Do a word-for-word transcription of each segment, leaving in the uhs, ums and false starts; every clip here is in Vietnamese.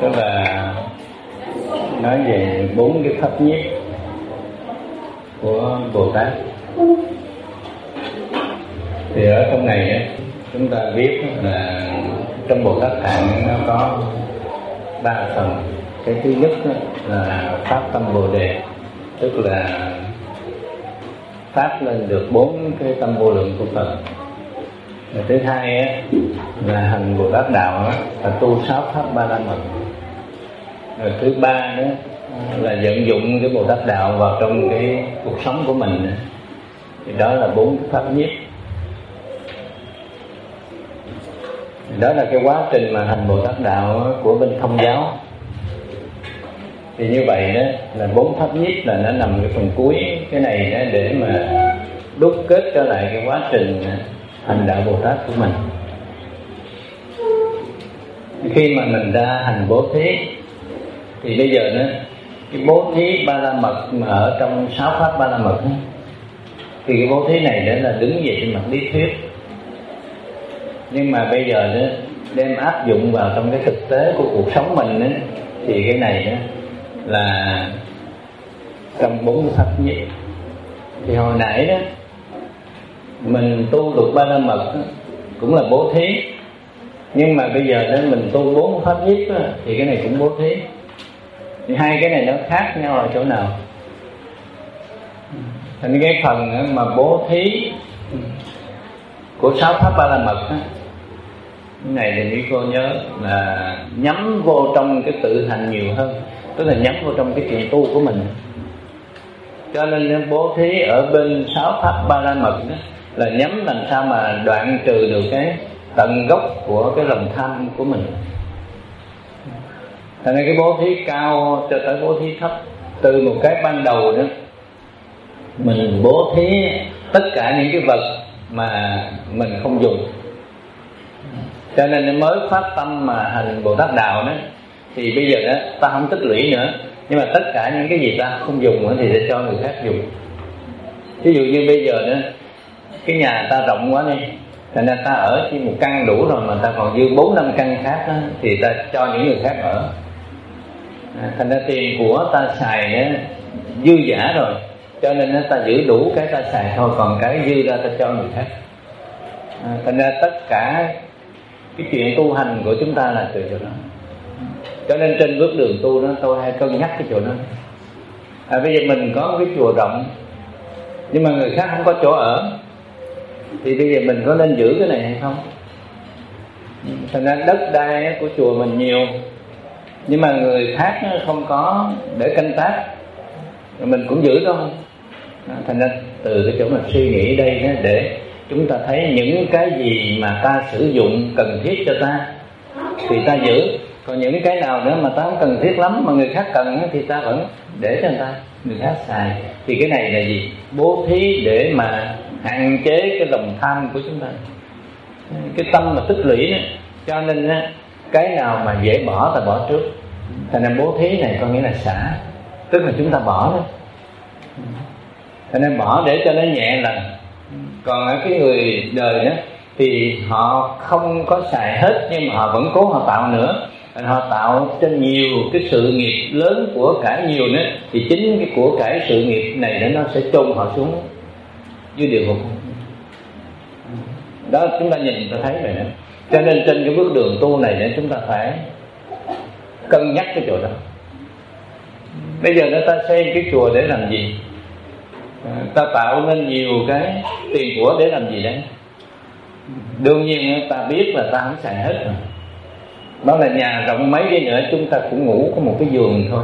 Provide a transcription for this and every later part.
tức là nói về bốn cái pháp nhiếp của Bồ Tát. Thì ở trong này chúng ta biết là trong Bồ Tát Tạng nó có ba phần. Cái thứ nhất là phát tâm Bồ Đề, tức là phát lên được bốn cái tâm vô lượng của Phật. Rồi thứ hai là hành Bồ Tát Đạo, là tu sáu pháp ba la mật. Rồi thứ ba đó là vận dụng cái Bồ Tát Đạo vào trong cái cuộc sống của mình. Thì đó là bốn cái pháp nhiếp. Đó là cái quá trình mà hành Bồ Tát Đạo của bên Thông giáo. Thì như vậy đó là bốn pháp nhiếp là nó nằm cái phần cuối cái này đó, để mà đúc kết trở lại cái quá trình hành đạo Bồ Tát của mình. Khi mà mình ra hành bố thí thì bây giờ đó cái bố thí ba la mật mà ở trong sáu pháp ba la mật đó, thì cái bố thí này đó là đứng về trên mặt lý thuyết. Nhưng mà bây giờ đó đem áp dụng vào trong cái thực tế của cuộc sống mình đó, thì cái này đó là trong bốn cái pháp nhiếp. Thì hồi nãy đó mình tu lục ba la mật đó, cũng là bố thí. Nhưng mà bây giờ đó mình tu bốn pháp nhiếp đó, thì cái này cũng bố thí. Thì hai cái này nó khác nhau ở chỗ nào? Thành cái phần mà bố thí của sáu pháp ba la mật đó, cái này thì quý cô nhớ là nhắm vô trong cái tự hành nhiều hơn, tức là nhắm vô trong cái chuyện tu của mình. Cho nên bố thí ở bên sáu pháp ba la mật đó là nhắm làm sao mà đoạn trừ được cái tận gốc của cái lòng tham của mình. Thành ra cái bố thí cao cho tới bố thí thấp, từ một cái ban đầu đó mình bố thí tất cả những cái vật mà mình không dùng. Cho nên mới phát tâm mà hành Bồ Tát Đạo đó, thì bây giờ đó ta không tích lũy nữa, nhưng mà tất cả những cái gì ta không dùng nữa thì để cho người khác dùng. Ví dụ như bây giờ đó cái nhà ta rộng quá đi, thành ra ta ở chỉ một căn đủ rồi, mà ta còn dư bốn năm căn khác đó, thì ta cho những người khác ở. À, thành ra tiền của ta xài đó, dư giả rồi, cho nên đó, ta giữ đủ cái ta xài thôi, còn cái dư ra ta cho người khác. À, thành ra tất cả cái chuyện tu hành của chúng ta là từ chỗ đó. Cho nên trên bước đường tu đó tôi hay cân nhắc cái chỗ đó. À, bây giờ mình có cái chùa rộng nhưng mà người khác không có chỗ ở, thì bây giờ mình có nên giữ cái này hay không? Thành ra đất đai của chùa mình nhiều, nhưng mà người khác không có để canh tác, mình cũng giữ thôi. Thành ra từ cái chỗ mình suy nghĩ đây để chúng ta thấy những cái gì mà ta sử dụng cần thiết cho ta thì ta giữ, còn những cái nào nữa mà ta không cần thiết lắm mà người khác cần thì ta vẫn để cho người ta, người khác xài. Thì cái này là gì? Bố thí để mà hạn chế cái lòng tham của chúng ta, cái tâm mà tích lũy đó. Cho nên cái nào mà dễ bỏ ta bỏ trước. Thành ra bố thí này có nghĩa là xả, tức là chúng ta bỏ đó. Thành ra bỏ để cho nó nhẹ lần. Còn ở cái người đời đó thì họ không có xài hết, nhưng mà họ vẫn cố họ tạo nữa. Họ tạo cho nhiều cái sự nghiệp lớn của cải nhiều nữa, thì chính cái của cải sự nghiệp này đó nó sẽ chôn họ xuống dưới địa ngục. Đó chúng ta nhìn ta thấy rồi đó. Cho nên trên cái bước đường tu này để chúng ta phải cân nhắc cái chỗ đó. Bây giờ người ta xây cái chùa để làm gì? Ta tạo nên nhiều cái tiền của để làm gì đấy? Đương nhiên ta biết là ta không xài hết rồi. Đó là nhà rộng mấy cái nữa chúng ta cũng ngủ có một cái giường thôi.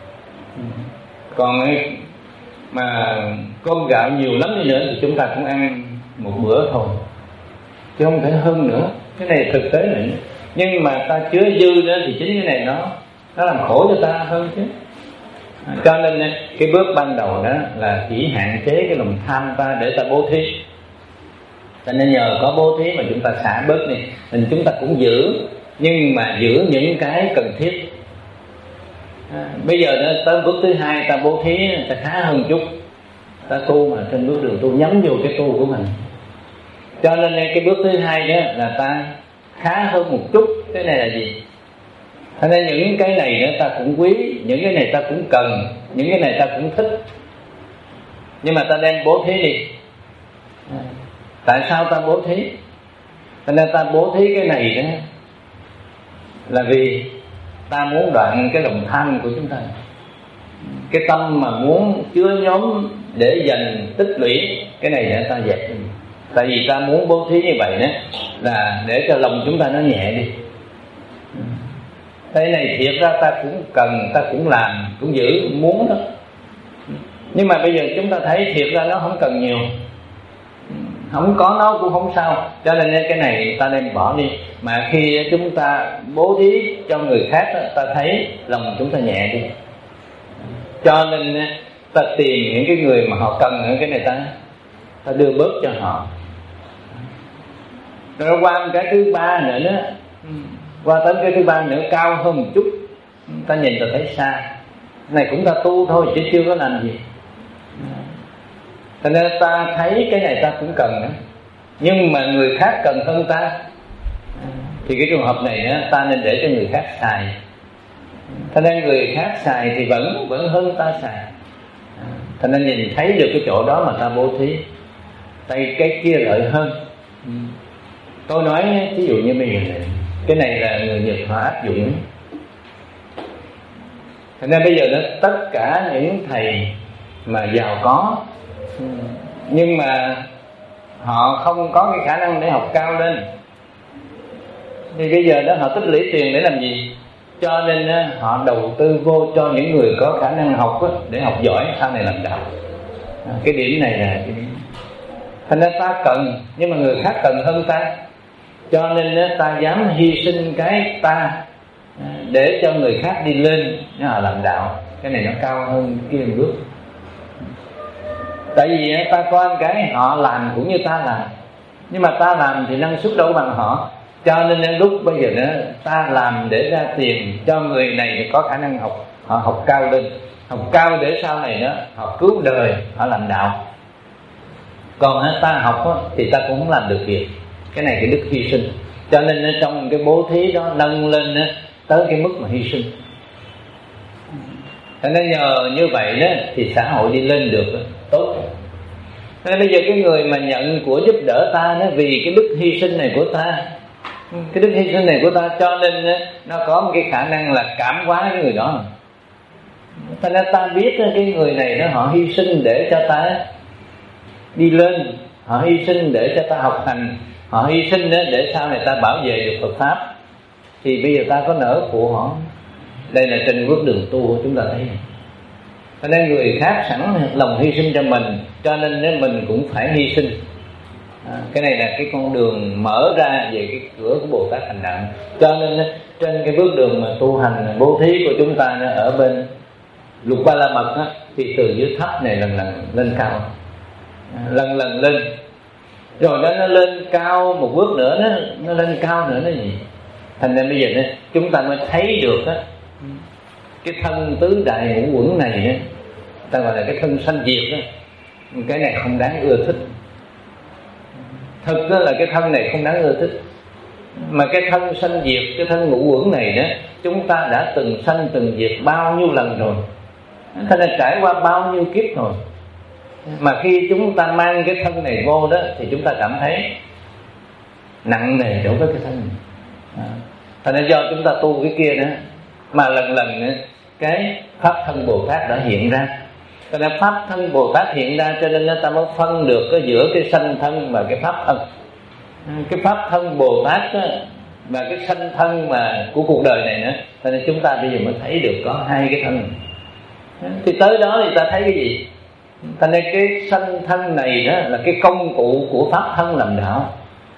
Còn mà cơm gạo nhiều lắm đi nữa thì chúng ta cũng ăn một bữa thôi, chứ không thể hơn nữa. Cái này thực tế này. Nhưng mà ta chứa dư đó thì chính cái này nó nó làm khổ cho ta hơn chứ. Cho nên cái bước ban đầu đó là chỉ hạn chế cái lòng tham ta để ta bố thí. Cho nên nhờ có bố thí mà chúng ta xả bớt đi, nên chúng ta cũng giữ, nhưng mà giữ những cái cần thiết. À, bây giờ đó, tới bước thứ hai ta bố thí ta khá hơn chút, ta tu mà trên bước đường tu nhắm vô cái tu của mình. Cho nên cái bước thứ hai đó là ta khá hơn một chút. Cái này là gì? Cho nên những cái này nữa ta cũng quý, những cái này ta cũng cần, những cái này ta cũng thích, nhưng mà ta đem bố thí đi. Tại sao ta bố thí? Cho nên ta bố thí cái này đó là vì ta muốn đoạn cái lòng tham của chúng ta, cái tâm mà muốn chứa nhóm để dành tích lũy, cái này để ta dẹp. Tại vì ta muốn bố thí như vậy đó là để cho lòng chúng ta nó nhẹ đi. Cái này thiệt ra ta cũng cần, ta cũng làm, cũng giữ, muốn đó. Nhưng mà bây giờ chúng ta thấy thiệt ra nó không cần nhiều, không có nó cũng không sao. Cho nên cái này ta nên bỏ đi. Mà khi chúng ta bố thí cho người khác đó, ta thấy lòng chúng ta nhẹ đi. Cho nên ta tìm những cái người mà họ cần cái này, ta ta đưa bớt cho họ. Rồi qua một cái thứ ba nữa đó, qua tới cái thứ ba nữa cao hơn một chút, ta nhìn ta thấy xa. Này cũng ta tu thôi chứ chưa có làm gì. Cho nên ta thấy cái này ta cũng cần nữa, nhưng mà người khác cần hơn ta, thì cái trường hợp này đó, ta nên để cho người khác xài. Cho nên người khác xài thì vẫn vẫn hơn ta xài. Cho nên nhìn thấy được cái chỗ đó mà ta bố thí, tay cái kia lợi hơn. Tôi nói ví dụ như bây giờ này, cái này là người Nhật họ áp dụng. Cho nên bây giờ đó, tất cả những thầy mà giàu có nhưng mà họ không có cái khả năng để học cao lên, thì bây giờ đó họ tích lũy tiền để làm gì? Cho nên á, họ đầu tư vô cho những người có khả năng học á, để học giỏi sau này làm đạo. À, cái điểm này là cái điểm. Thành ra ta cần, nhưng mà người khác cần hơn ta, cho nên á, ta dám hy sinh cái ta để cho người khác đi lên họ làm đạo. Cái này nó cao hơn kia một bước. Tại vì á, ta coi cái họ làm cũng như ta làm, nhưng mà ta làm thì năng suất đâu bằng họ. Cho nên đến lúc bây giờ đó, ta làm để ra tiền cho người này có khả năng học, họ học cao lên, học cao để sau này đó họ cứu đời, họ làm đạo. Còn ta học đó, thì ta cũng không làm được việc. Cái này cái đức hy sinh. Cho nên trong cái bố thí đó nâng lên đó, tới cái mức mà hy sinh. Cho nên nhờ như vậy đó thì xã hội đi lên được đó, tốt. Nên bây giờ cái người mà nhận của giúp đỡ ta đó, vì cái đức hy sinh này của ta, cái đức hy sinh này của ta, cho nên nó có một cái khả năng là cảm hóa cái người đó. Cho nên ta biết cái người này nó họ hy sinh để cho ta đi lên, họ hy sinh để cho ta học hành, họ hy sinh để sau này ta bảo vệ được Phật pháp, thì bây giờ ta có nỡ phụ họ. Đây là trên bước đường tu chúng ta thấy. Cho nên người khác sẵn lòng hy sinh cho mình, cho nên mình cũng phải hy sinh. À, cái này là cái con đường mở ra về cái cửa của Bồ Tát hành đạo. Cho nên trên cái bước đường mà tu hành bố thí của chúng ta ở bên Lục Ba La Mật á, thì từ dưới thấp này lần lần lên cao, à, lần lần lên, rồi đó nó lên cao một bước nữa, nó nó lên cao nữa nó gì. Thành ra bây giờ đó, chúng ta mới thấy được á, cái thân tứ đại ngũ uẩn này á, ta gọi là cái thân sanh diệt đó, cái này không đáng ưa thích. Thực đó là cái thân này không đáng ưa thích, mà cái thân sanh diệt, cái thân ngũ uẩn này đó, chúng ta đã từng sanh từng diệt bao nhiêu lần rồi, cho nên trải qua bao nhiêu kiếp rồi. Mà khi chúng ta mang cái thân này vô đó, thì chúng ta cảm thấy nặng nề đối với cái thân này. À, thành ra do chúng ta tu cái kia đó, mà lần lần nữa, cái pháp thân Bồ Tát đã hiện ra. Cho nên pháp thân Bồ Tát hiện ra, cho nên ta mới phân được cái giữa cái sanh thân và cái pháp thân. Cái pháp thân Bồ Tát đó, và cái sanh thân mà của cuộc đời này nữa. Cho nên chúng ta bây giờ mới thấy được có hai cái thân. Thì tới đó thì ta thấy cái gì? Cho nên cái sanh thân này đó là cái công cụ của pháp thân làm đạo.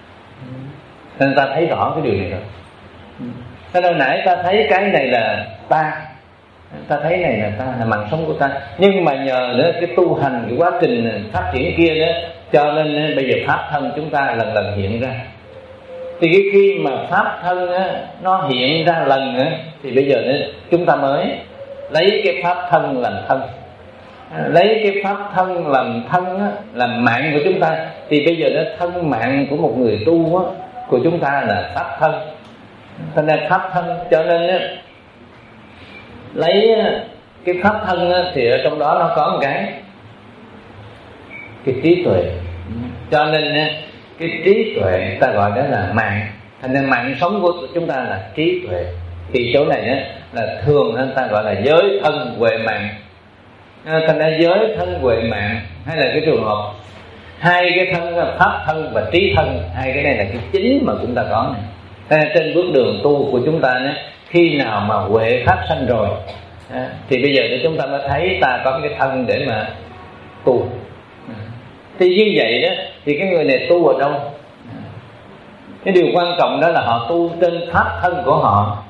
Nên ta thấy rõ cái điều này rồi. Cho nên nãy ta thấy cái này là ta, ta thấy này là ta, là mạng sống của ta. Nhưng mà nhờ nữa cái tu hành, cái quá trình phát triển kia đó, cho nên bây giờ pháp thân chúng ta lần lần hiện ra. Thì cái khi mà pháp thân á, nó hiện ra lần á, thì bây giờ nữa, chúng ta mới lấy cái pháp thân làm thân, lấy cái pháp thân làm thân á, làm mạng của chúng ta. Thì bây giờ nó thân mạng của một người tu á, của chúng ta là pháp thân. Cho nên pháp thân, cho nên á, lấy cái pháp thân thì ở trong đó nó có một cái cái trí tuệ, cho nên cái trí tuệ ta gọi đó là mạng. Thành nên mạng sống của chúng ta là trí tuệ. Thì chỗ này á, là thường người ta gọi là giới thân huệ mạng. Thành ra giới thân huệ mạng hay là cái trường hợp hai cái thân pháp thân và trí thân, hai cái này là cái chính mà chúng ta có này. Thành ra trên bước đường tu của chúng ta á, khi nào mà huệ phát sanh rồi thì bây giờ thì chúng ta mới thấy ta có cái thân để mà tu. Thì như vậy đó thì cái người này tu ở đâu? Cái điều quan trọng đó là họ tu trên pháp thân của họ.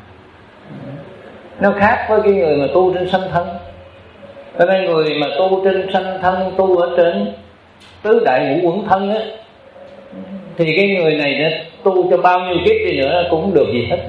Nó khác với cái người mà tu trên sanh thân. Cho nên người mà tu trên sanh thân, tu ở trên tứ đại ngũ uẩn thân á, thì cái người này nó tu cho bao nhiêu kiếp đi nữa cũng không được gì hết.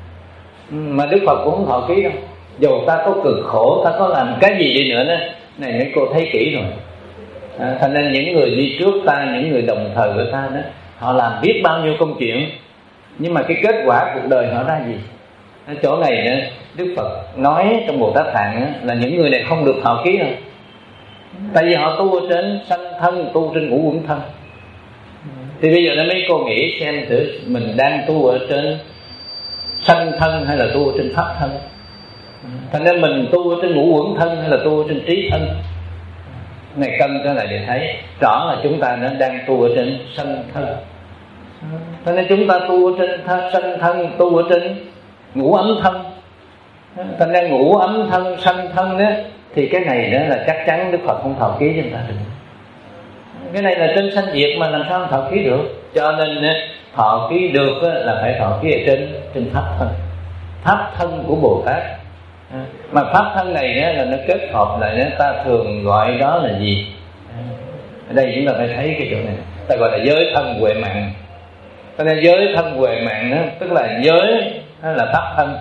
Mà Đức Phật cũng không thọ ký đâu. Dù ta có cực khổ, ta có làm cái gì đi nữa đó, này mấy cô thấy kỹ rồi. À, thành nên những người đi trước ta, những người đồng thời của ta đó, họ làm biết bao nhiêu công chuyện, nhưng mà cái kết quả cuộc đời họ ra gì? Ở chỗ này đó, Đức Phật nói trong Bồ Tát Tạng đó, là những người này không được thọ ký đâu. Tại vì họ tu ở trên sanh thân, tu trên ngũ uẩn thân. Thì bây giờ nó mấy cô nghĩ xem thử mình đang tu ở trên sanh thân hay là tu ở trên pháp thân. Thành nên mình tu ở trên ngũ uẩn thân hay là tu ở trên trí thân. Này cân trở lại để thấy rõ là chúng ta nó đang tu ở trên sanh thân. Cho nên chúng ta tu ở trên sanh thân, tu ở trên ngũ ấm thân. Thành ra ngũ ấm thân, sanh thân đó, thì cái này đó là chắc chắn Đức Phật không thọ ký cho chúng ta được. Cái này là trên sanh diệt mà làm sao không thọ ký được. Cho nên thọ ký được là phải thọ ký ở trên trên pháp thân. Pháp thân của Bồ Tát. Mà pháp thân này đó, là nó kết hợp lại đó, ta thường gọi đó là gì? Ở đây chúng ta phải thấy cái chỗ này, ta gọi là giới thân huệ mạng. Cho nên giới thân huệ mạng đó, tức là giới đó là pháp thân,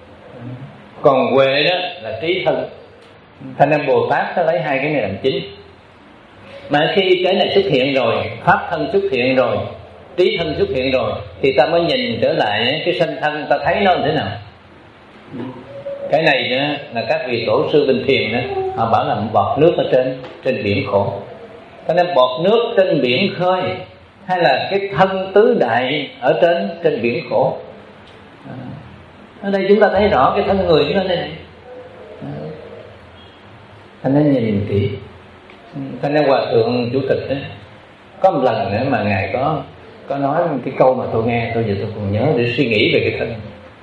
còn huệ đó là trí thân. Thành nên Bồ Tát ta lấy hai cái này làm chính. Mà khi cái này xuất hiện rồi, pháp thân xuất hiện rồi, trí thân xuất hiện rồi, thì ta mới nhìn trở lại cái sanh thân, ta thấy nó như thế nào. Cái này đó, là các vị tổ sư Bình Thiền đó, họ bảo là một bọt nước ở trên trên biển khổ. Cho nên bọt nước trên biển khơi hay là cái thân tứ đại ở trên trên biển khổ. Ở đây chúng ta thấy rõ cái thân người nó đây này. Thành nên nhìn kỹ. Thành nên Hòa Thượng Chủ tịch đó, có một lần nữa mà Ngài có có nói cái câu mà tôi nghe, tôi giờ tôi còn nhớ để suy nghĩ về cái thân.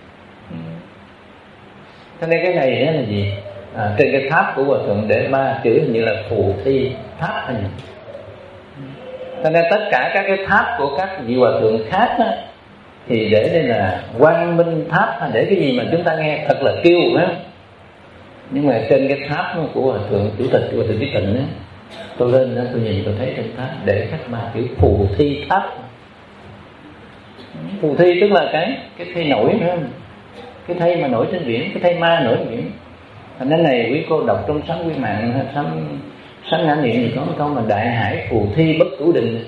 Cho nên cái này đó là gì? À, trên cái tháp của Hòa Thượng để ba chữ như là phù thi tháp hay gì. Cho nên tất cả các cái tháp của các vị Hòa Thượng khác đó, thì để đây là quang minh tháp, để cái gì mà chúng ta nghe thật là kêu đó. Nhưng mà trên cái tháp của Hòa Thượng Chủ tịch, Hòa Thượng Trí Tịnh đó, tôi lên đó tôi nhìn tôi thấy trên tháp để các ba chữ phù thi tháp. Phù thi tức là cái cái thây nổi nữa, cái thây mà nổi trên biển, cái thây ma nổi trên biển. Thành nên này quý cô đọc trong Sáng Quy Mạng, Sáng Sáng Ngã Niệm thì có một câu mà đại hải phù thi bất cửu định.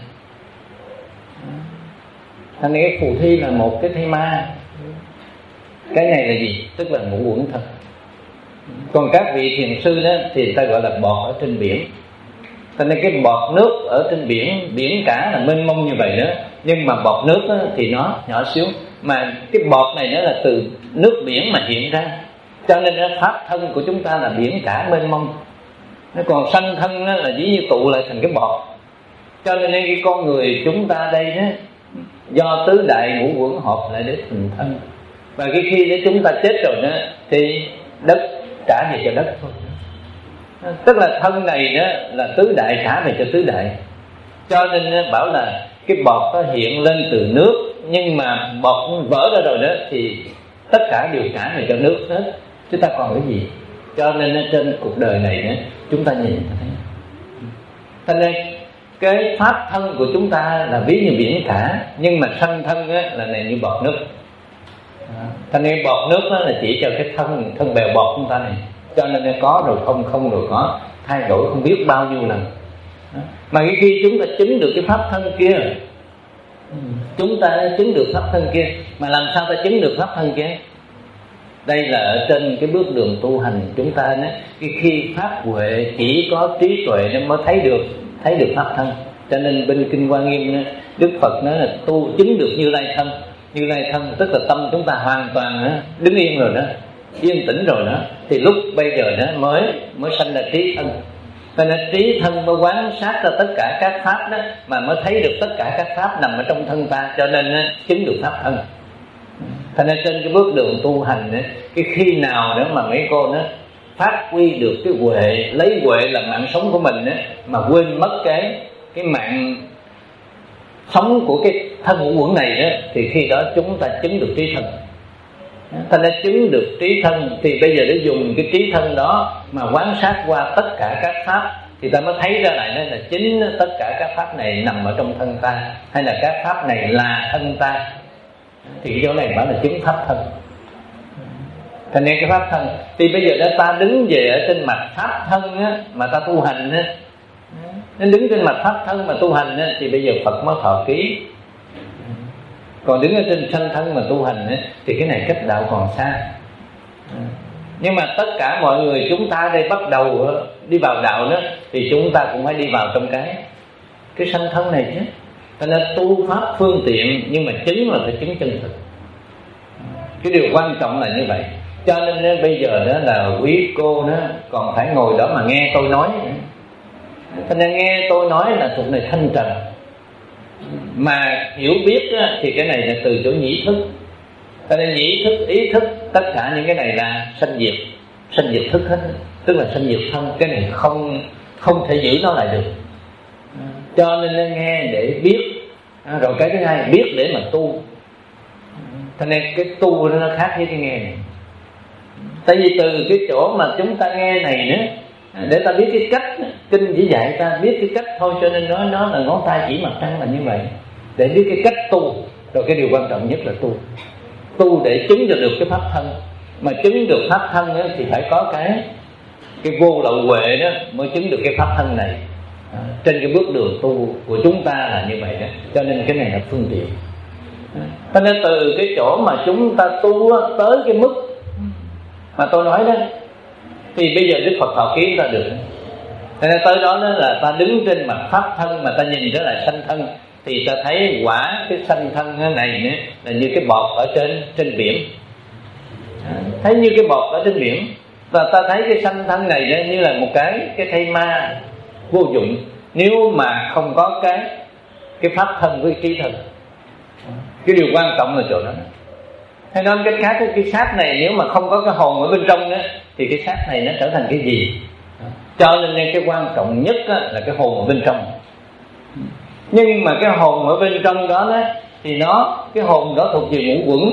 Thành nên cái phù thi là một cái thây ma. Cái này là gì? Tức là ngũ uẩn thân. Còn các vị thiền sư đó thì ta gọi là bọt ở trên biển. Cho nên cái bọt nước ở trên biển, biển cả là mênh mông như vậy đó, nhưng mà bọt nước đó, thì nó nhỏ xíu. Mà cái bọt này nó là từ nước biển mà hiện ra. Cho nên pháp thân của chúng ta là biển cả mênh mông. Còn sanh thân đó là dĩ như tụ lại thành cái bọt. Cho nên cái con người chúng ta đây đó, do tứ đại ngũ uẩn hợp lại để thành thân. Và cái khi đó chúng ta chết rồi đó, thì đất trả về cho đất thôi. Tức là thân này đó là tứ đại trả về cho tứ đại. Cho nên bảo là cái bọt nó hiện lên từ nước, nhưng mà bọt vỡ ra rồi đó thì tất cả đều trả về cho nước hết. Chúng ta còn cái gì? Cho nên trên cuộc đời này đó, chúng ta nhìn thấy. Cho nên cái pháp thân của chúng ta là ví như biển cả, nhưng mà sanh thân á, là này như bọt nước. Cho nên bọt nước đó là chỉ cho cái thân thân bèo bọt chúng ta này. Cho nên nó có rồi không, không rồi có, thay đổi không biết bao nhiêu lần. Mà khi chúng ta chứng được cái pháp thân kia, chúng ta chứng được pháp thân kia, mà làm sao ta chứng được pháp thân kia? Đây là ở trên cái bước đường tu hành chúng ta đó, cái khi pháp huệ chỉ có trí tuệ nó mới thấy được thấy được pháp thân. Cho nên bên kinh Hoa Nghiêm đó, Đức Phật nói là tu chứng được Như Lai thân. Như Lai thân tức là tâm chúng ta hoàn toàn đó, đứng yên rồi đó, yên tĩnh rồi đó, thì lúc bây giờ đó mới mới sanh ra trí thân. Cho nên trí thân mới quán sát ra tất cả các pháp đó, mà mới thấy được tất cả các pháp nằm ở trong thân ta, cho nên đó, chứng được pháp thân. Cho nên trên cái bước đường tu hành đó, cái khi nào đó mà mấy cô đó phát huy được cái huệ, lấy huệ là mạng sống của mình đó, mà quên mất cái cái mạng sống của cái thân ngũ uẩn này đó, thì khi đó chúng ta chứng được trí thân. Thành ra chứng được trí thân thì bây giờ để dùng cái trí thân đó mà quán sát qua tất cả các pháp, thì ta mới thấy ra lại là chính tất cả các pháp này nằm ở trong thân ta, hay là các pháp này là thân ta. Thì cái chỗ này bảo là chứng pháp thân. Thành ra cái pháp thân thì bây giờ đã ta đứng về ở trên mặt pháp thân á, mà ta tu hành á, nên đứng trên mặt pháp thân mà tu hành á, thì bây giờ Phật mới thọ ký. Còn đứng ở trên sanh thân mà tu hành á, thì cái này cách đạo còn xa. Nhưng mà tất cả mọi người chúng ta đây bắt đầu đi vào đạo đó, thì chúng ta cũng phải đi vào trong cái cái sanh thân này chứ. Cho nên tu pháp phương tiện, nhưng mà chứng là phải chứng chân thực. Cái điều quan trọng là như vậy. Cho nên đó, bây giờ đó là quý cô đó còn phải ngồi đó mà nghe tôi nói. Cho nên nghe tôi nói là thuộc này thanh trần, mà hiểu biết đó, thì cái này là từ chỗ nhĩ thức. Cho nên nhĩ thức, ý thức, tất cả những cái này là sanh diệt, sanh diệt thức hết, tức là sanh diệt thân. Cái này không không thể giữ nó lại được. Cho nên nên nghe để biết, rồi cái thứ hai biết để mà tu. Cho nên cái tu nó khác với cái nghe này. Tại vì từ cái chỗ mà chúng ta nghe này nữa, để ta biết cái cách, kinh chỉ dạy ta biết cái cách thôi, cho nên nói nó là ngón tay chỉ mặt trăng là như vậy. Để biết cái cách tu, rồi cái điều quan trọng nhất là tu. Tu để chứng cho được cái pháp thân. Mà chứng được pháp thân đó, thì phải có cái cái vô lậu huệ đó mới chứng được cái pháp thân này. À, trên cái bước đường tu của chúng ta là như vậy đó. Cho nên cái này là phương tiện. Cho nên từ cái chỗ mà chúng ta tu tới cái mức mà tôi nói đó, thì bây giờ Đức Phật thọ ký ra được. Cho nên tới đó, đó là ta đứng trên mặt pháp thân mà ta nhìn trở lại sanh thân, thì ta thấy quả cái sanh thân này nữa là như cái bọt ở trên trên biển. Thấy như cái bọt ở trên biển. Và ta thấy cái sanh thân này đó như là một cái cái thây ma vô dụng, nếu mà không có cái cái pháp thân với trí thân. Cái điều quan trọng là chỗ đó. Hay nói cách khác, cái xác này nếu mà không có cái hồn ở bên trong đó, thì cái xác này nó trở thành cái gì? Cho nên cái quan trọng nhất là cái hồn ở bên trong. Nhưng mà cái hồn ở bên trong đó, đó thì nó cái hồn đó thuộc về ngũ uẩn,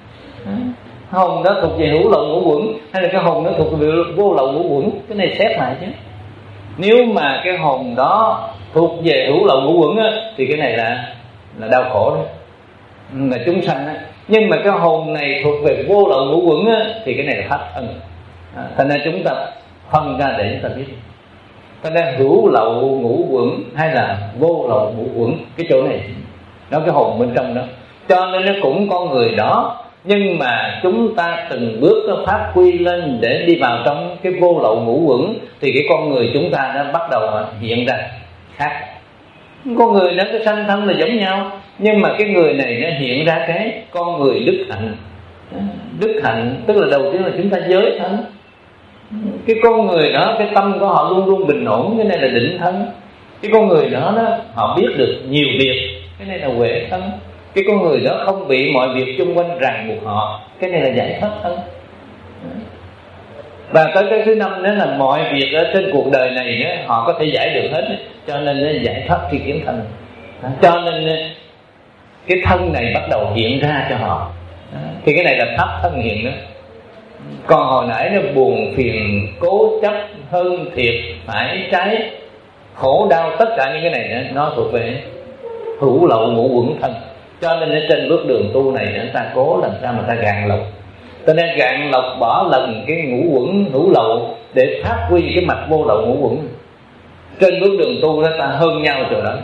hồn đó thuộc về hữu lậu ngũ uẩn, hay là cái hồn đó thuộc về vô lậu ngũ uẩn? Cái này xét lại chứ. Nếu mà cái hồn đó thuộc về hữu lậu ngũ uẩn thì cái này là là đau khổ đó, là chúng sanh đó. Nhưng mà cái hồn này thuộc về vô lậu ngũ uẩn á, thì cái này là pháp thân. À, thành ra chúng ta phân ra để chúng ta biết. Thành ra hữu lậu ngũ uẩn hay là vô lậu ngũ uẩn, cái chỗ này nó cái hồn bên trong đó. Cho nên nó cũng con người đó, nhưng mà chúng ta từng bước nó phát huy lên để đi vào trong cái vô lậu ngũ uẩn, thì cái con người chúng ta nó bắt đầu hiện ra khác. Con người nó cái sanh thân là giống nhau, nhưng mà cái người này nó hiện ra cái con người đức hạnh. Đức hạnh tức là đầu tiên là chúng ta giới thân. Cái con người đó, cái tâm của họ luôn luôn bình ổn, cái này là định thân. Cái con người đó, đó họ biết được nhiều việc, cái này là huệ thân. Cái con người đó không bị mọi việc xung quanh ràng buộc họ, cái này là giải thoát thân. Và tới cái thứ năm đó là mọi việc ở trên cuộc đời này đó, họ có thể giải được hết, cho nên nó giải thoát tri kiến thân. Cho nên cái thân này bắt đầu hiện ra cho họ, thì cái này là pháp thân hiện đó. Còn hồi nãy nó buồn phiền, cố chấp, hơn thiệt, phải trái, khổ đau, tất cả những cái này đó, nó thuộc về hữu lậu ngũ uẩn thân. Cho nên ở trên bước đường tu này chúng ta cố làm sao mà ta gạn lọc. Cho nên gạn lọc bỏ lần cái ngũ uẩn hữu lậu để phát huy cái mặt vô lậu ngũ uẩn. Trên bước đường tu đó ta hơn nhau chỗ đó.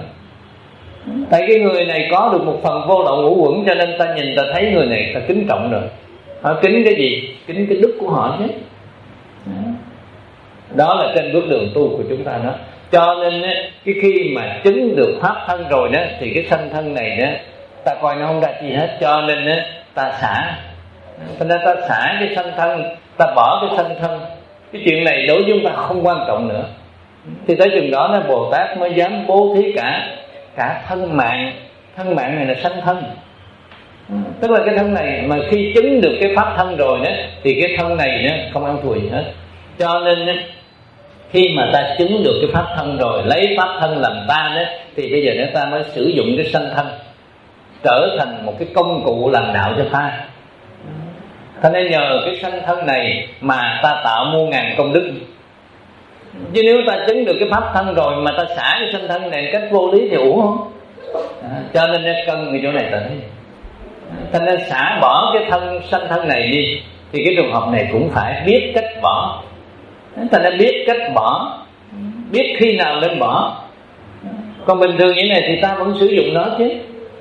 Tại cái người này có được một phần vô lậu ngũ uẩn, cho nên ta nhìn ta thấy người này ta kính trọng rồi. Họ kính cái gì? Kính cái đức của họ chứ. Đó là trên bước đường tu của chúng ta đó. Cho nên cái khi mà chứng được pháp thân rồi đó, thì cái sanh thân này đó ta coi nó không ra chi hết, cho nên đó, ta xả. Cho nên ta xả cái sanh thân, ta bỏ cái sanh thân. Cái chuyện này đối với chúng ta không quan trọng nữa. Thì tới chừng đó nó Bồ Tát mới dám bố thí cả cả thân mạng. Thân mạng này là sanh thân, tức là cái thân này mà khi chứng được cái pháp thân rồi đó, thì cái thân này đó không ăn thua gì hết. Cho nên đó, khi mà ta chứng được cái pháp thân rồi, lấy pháp thân làm ta đó, thì bây giờ ta mới sử dụng cái sanh thân trở thành một cái công cụ làm đạo cho ta. Thế nên nhờ cái sanh thân này mà ta tạo muôn ngàn công đức. Chứ nếu ta chứng được cái pháp thân rồi mà ta xả cái sanh thân này cách vô lý thì uổng không? À, cho nên cân cái chỗ này ta thấy. Thế nên xả bỏ cái thân sanh thân này đi, thì cái trường hợp này cũng phải biết cách bỏ. Ta nên biết cách bỏ, biết khi nào nên bỏ. Còn bình thường như này thì ta vẫn sử dụng nó chứ.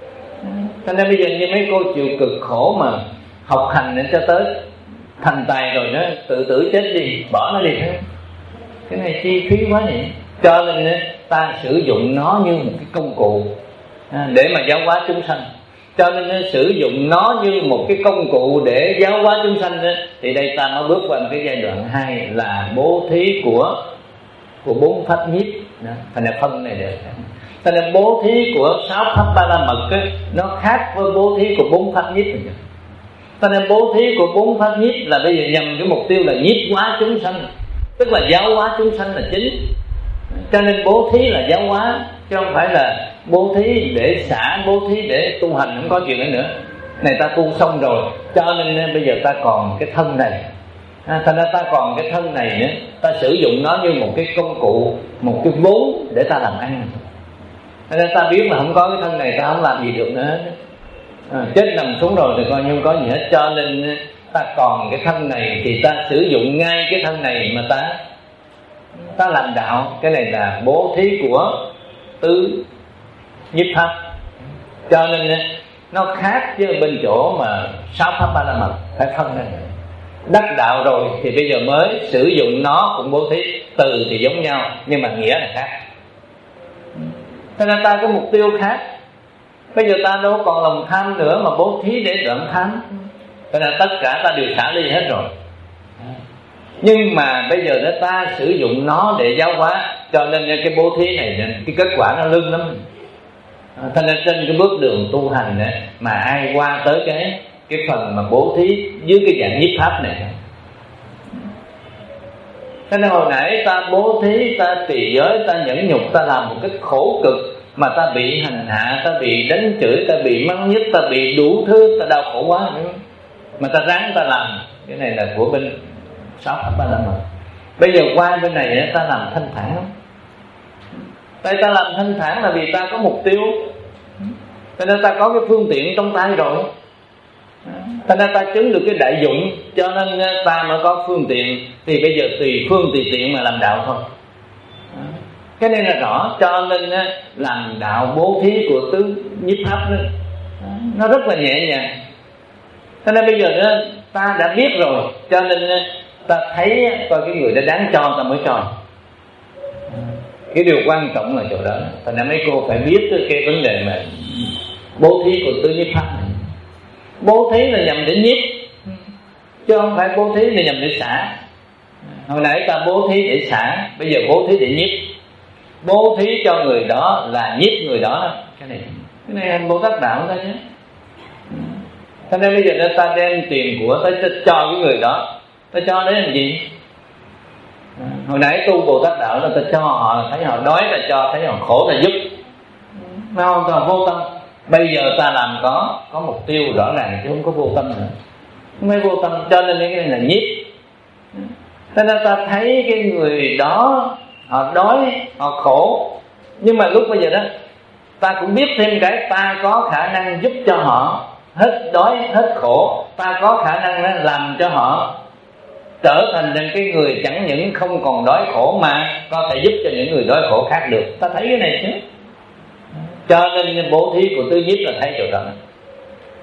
Cho nên bây giờ như mấy cô chịu cực khổ mà học hành để cho tới thành tài rồi nó tự tử chết đi, bỏ nó đi thôi. Cái này chi phí quá nhỉ. Cho nên ta sử dụng nó như một cái công cụ để mà giáo hóa chúng sanh. Cho nên sử dụng nó như một cái công cụ để giáo hóa chúng sanh đó, thì đây ta mới bước qua một cái giai đoạn hai là bố thí của của bốn pháp nhiếp. Thành ra phân này được. Thành ra bố thí của sáu pháp ba la mật ấy, nó khác với bố thí của bốn pháp nhiếp. Thành ra bố thí của bốn pháp nhiếp là bây giờ nhằm cái mục tiêu là nhiếp hóa chúng sanh, tức là giáo hóa chúng sanh là chính. Cho nên bố thí là giáo hóa, chứ không phải là bố thí để xả, bố thí để tu hành, không có chuyện đó nữa. Này ta tu xong rồi, cho nên bây giờ ta còn cái thân này. À, thành ra ta còn cái thân này nữa, ta sử dụng nó như một cái công cụ, một cái vốn để ta làm ăn. Thành ra ta biết là không có cái thân này ta không làm gì được nữa. À, chết nằm xuống rồi thì coi như không có gì hết. Cho nên ta còn cái thân này thì ta sử dụng ngay cái thân này mà ta ta làm đạo. Cái này là bố thí của tứ nhiếp pháp. Cho nên nó khác với bên chỗ mà sáu pháp ba la mật phải phân ra. Đắc đạo rồi thì bây giờ mới sử dụng nó cũng bố thí. Từ thì giống nhau nhưng mà nghĩa là khác. Cho nên ta có mục tiêu khác. Bây giờ ta đâu còn lòng tham nữa mà bố thí để đoạn tham. Cho nên tất cả ta đều xả ly hết rồi. Nhưng mà bây giờ đó ta sử dụng nó để giáo hóa. Cho nên cái bố thí này cái kết quả nó lưng lắm. Cho nên trên cái bước đường tu hành này, mà ai qua tới cái cái phần mà bố thí dưới cái dạng nhiếp pháp này. Cho nên hồi nãy ta bố thí, ta trì giới, ta nhẫn nhục, ta làm một cái khổ cực mà ta bị hành hạ, ta bị đánh chửi, ta bị mắng nhất, ta bị đủ thứ, ta đau khổ quá nữa. Mà ta ráng ta làm. Cái này là của bên sáu pháp ba la mật. Bây giờ qua bên này ta làm thanh thản không? Tại ta làm thanh thản là vì ta có mục tiêu. Cho nên ta có cái phương tiện trong tay rồi. Cho nên ta chứng được cái đại dụng. Cho nên ta mới có phương tiện. Thì bây giờ tùy phương tùy tiện mà làm đạo thôi. Cái này là rõ. Cho nên làm đạo bố thí của tứ nhiếp pháp đó, nó rất là nhẹ nhàng. Cho nên bây giờ đó, ta đã biết rồi. Cho nên ta thấy coi cái người đã đáng cho ta mới cho. Cái điều quan trọng là chỗ đó. Thành ra mấy cô phải biết cái vấn đề mà bố thí của tứ nhiếp pháp này. Bố thí là nhằm để nhiếp, chứ không phải bố thí là nhằm để xả. Hồi nãy ta bố thí để xả, bây giờ bố thí để nhiếp. Bố thí cho người đó là nhiếp người đó. Cái này cái này hành Bồ Tát đạo ta chứ. Cho nên bây giờ ta đem tiền của ta cho cái người đó, ta cho để làm gì? Hồi nãy tu Bồ Tát đạo là ta cho họ, thấy họ đói là cho, thấy họ khổ là giúp. Mà hoàn toàn vô tâm. Bây giờ ta làm có có mục tiêu rõ ràng chứ không có vô tâm nữa. Không phải vô tâm, cho nên cái này là nhiếp. Cho nên ta thấy cái người đó họ đói, họ khổ, nhưng mà lúc bây giờ đó ta cũng biết thêm cái ta có khả năng giúp cho họ hết đói, hết khổ. Ta có khả năng làm cho họ trở thành cái người chẳng những không còn đói khổ mà có thể giúp cho những người đói khổ khác được. Ta thấy cái này chứ. Cho nên bố thí của tứ nhiếp là thấy chỗ đó.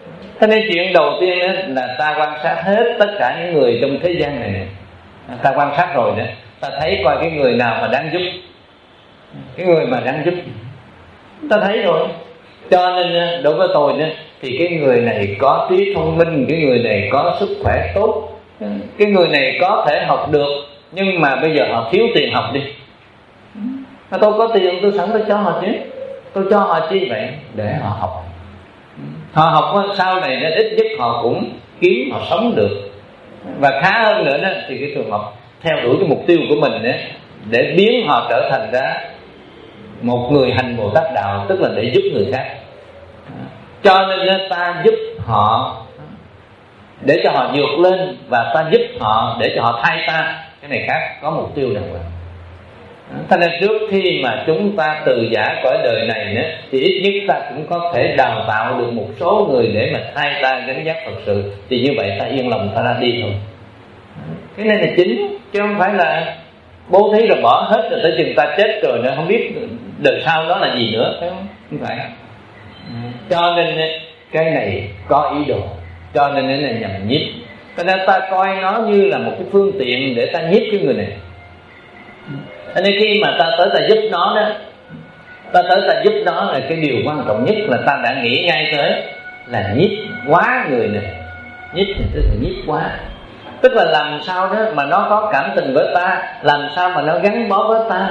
Thế nên chuyện đầu tiên đó là ta quan sát hết tất cả những người trong thế gian này, này. Ta quan sát rồi đó, ta thấy coi cái người nào mà đáng giúp, cái người mà đáng giúp ta thấy rồi. Cho nên đối với tôi đó, thì cái người này có trí thông minh, cái người này có sức khỏe tốt, cái người này có thể học được, nhưng mà bây giờ họ thiếu tiền học đi. Tôi có tiền tôi sẵn tôi cho họ chứ. Tôi cho họ chi vậy? Để họ học. Họ học sau này nên ít nhất họ cũng kiếm, họ sống được. Và khá hơn nữa đó, thì cái trường học theo đuổi cái mục tiêu của mình đó, để biến họ trở thành ra một người hành Bồ Tát đạo, tức là để giúp người khác. Cho nên ta giúp họ để cho họ vượt lên, và ta giúp họ để cho họ thay ta. Cái này khác, có mục tiêu đàng hoàng. Thế nên trước khi mà chúng ta từ giả cõi đời này nữa, thì ít nhất ta cũng có thể đào tạo được một số người để mà thay ta gánh giác Phật sự. Thì như vậy ta yên lòng ta ra đi thôi. Cái này là chính, chứ không phải là bố thí rồi bỏ hết rồi tới chừng ta chết rồi nữa không biết đời sau đó là gì nữa. Không phải. Cho nên cái này có ý đồ, cho nên nó là nhằm nhiếp. Cho nên ta coi nó như là một cái phương tiện để ta nhiếp cái người này. Cho nên khi mà ta tới ta giúp nó đó, ta tới ta giúp nó là cái điều quan trọng nhất là ta đã nghĩ ngay tới là nhiếp quá người này. Nhiếp thì tức là nhiếp quá, tức là làm sao đó mà nó có cảm tình với ta, làm sao mà nó gắn bó với ta.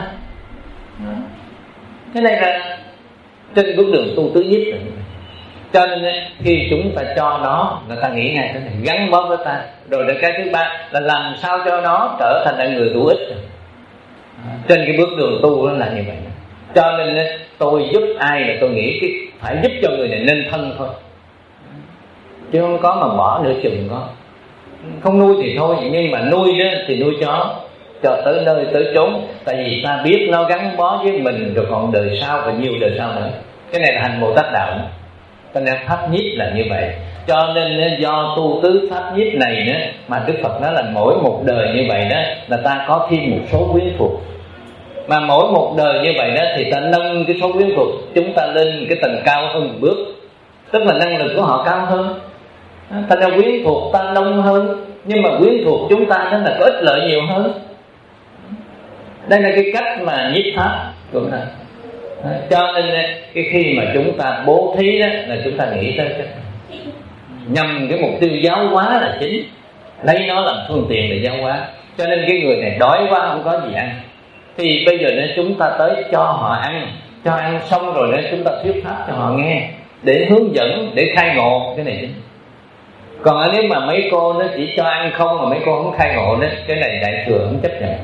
Cái này là trên bước đường tu tứ nhiếp rồi. Cho nên khi chúng ta cho nó, người ta nghĩ ngay tới này gắn bó với ta. Rồi đến cái thứ ba là làm sao cho nó trở thành là người hữu ích. Trên cái bước đường tu đó là như vậy. Cho nên tôi giúp ai là tôi nghĩ cái phải giúp cho người này nên thân thôi, chứ không có mà bỏ nửa chừng. Có không nuôi thì thôi, nhưng mà nuôi đó thì nuôi chó cho tới nơi tới chốn. Tại vì ta biết nó gắn bó với mình rồi còn đời sau và nhiều đời sau nữa. Cái này là hành Bồ Tát đạo nữa. Cho nên pháp nhiếp là như vậy. Cho nên do tu tứ pháp nhiếp này nữa mà Đức Phật nói là mỗi một đời như vậy đó là ta có thêm một số quyến thuộc. Mà mỗi một đời như vậy đó thì ta nâng cái số quyến thuộc chúng ta lên cái tầng cao hơn một bước, tức là năng lực của họ cao hơn. Thành ra quyến thuộc ta nông hơn, nhưng mà quyến thuộc chúng ta đó là có ích lợi nhiều hơn. Đây là cái cách mà nhiếp pháp của ta. Cho nên cái khi mà chúng ta bố thí đó là chúng ta nghĩ tới cái nhằm cái mục tiêu giáo hóa là chính, lấy nó làm phương tiện để giáo hóa. Cho nên cái người này đói quá không có gì ăn, thì bây giờ nên chúng ta tới cho họ ăn, cho ăn xong rồi nên chúng ta thuyết pháp cho họ nghe, để hướng dẫn, để khai ngộ. Cái này chính. Còn nếu mà mấy cô nó chỉ cho ăn không mà mấy cô không khai ngộ đó, cái này đại thừa không chấp nhận.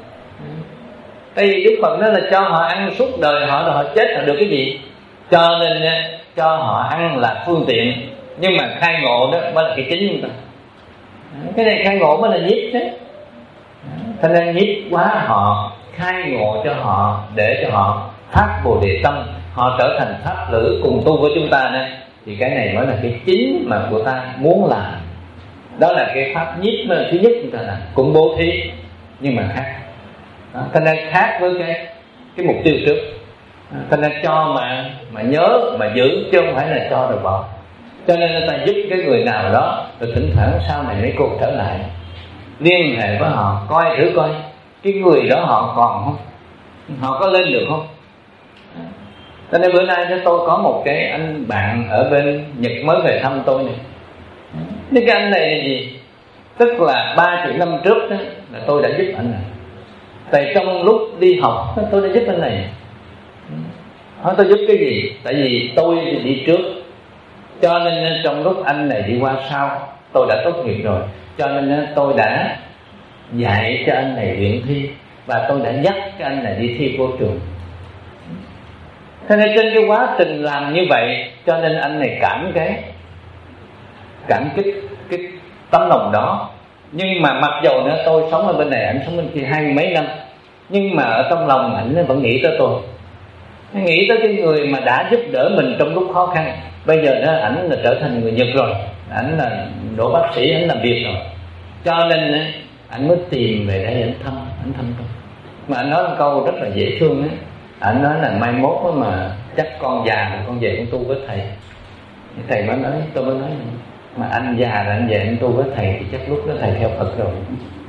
Tại vì Đức Phật nói là cho họ ăn suốt đời họ, rồi họ chết họ được cái gì. Cho nên cho họ ăn là phương tiện, nhưng mà khai ngộ đó mới là cái chính chúng ta. Cái này khai ngộ mới là nhiếp chứ. Cho nên nhiếp quá họ, khai ngộ cho họ, để cho họ phát Bồ Đề tâm, họ trở thành pháp lữ cùng tu với chúng ta này. Thì cái này mới là cái chính mà của ta muốn làm. Đó là cái pháp nhiếp mà thứ nhất chúng ta làm, cũng bố thí nhưng mà khác. Đó, cho nên khác với cái cái mục tiêu trước. Cho nên cho mà mà nhớ mà giữ, chứ không phải là cho rồi bỏ. Cho nên người ta giúp cái người nào đó, rồi thỉnh thoảng sau này mấy cô trở lại liên hệ với họ, coi thử coi cái người đó họ còn không, họ có lên được không. Cho nên bữa nay tôi có một cái anh bạn ở bên Nhật mới về thăm tôi này. Cái anh này là gì? Tức là ba chục năm trước đó, là tôi đã giúp anh này. Tại trong lúc đi học tôi đã giúp anh này. Hỏi tôi giúp cái gì? Tại vì tôi đi trước, cho nên trong lúc anh này đi qua sau, tôi đã tốt nghiệp rồi, cho nên tôi đã dạy cho anh này luyện thi, và tôi đã dắt cho anh này đi thi vô trường. Thế nên trên cái quá trình làm như vậy, cho nên anh này cảm cái cảm kích cái tấm lòng đó. Nhưng mà mặc dầu nữa tôi sống ở bên này, anh sống bên kia hai mươi mấy năm, nhưng mà ở trong lòng anh vẫn nghĩ tới tôi, nghĩ tới cái người mà đã giúp đỡ mình trong lúc khó khăn. Bây giờ đó ảnh là trở thành người Nhật rồi, ảnh là đỗ bác sĩ, ảnh làm việc rồi, cho nên ảnh mới tìm về đây ảnh thăm, ảnh thăm tôi. Mà anh nói một câu rất là dễ thương ấy. Ảnh nói là mai mốt mà chắc con già mà con về con tu với thầy. Thầy mới nói, tôi mới nói mà anh già rồi anh về anh tu với thầy thì chắc lúc đó thầy theo Phật rồi.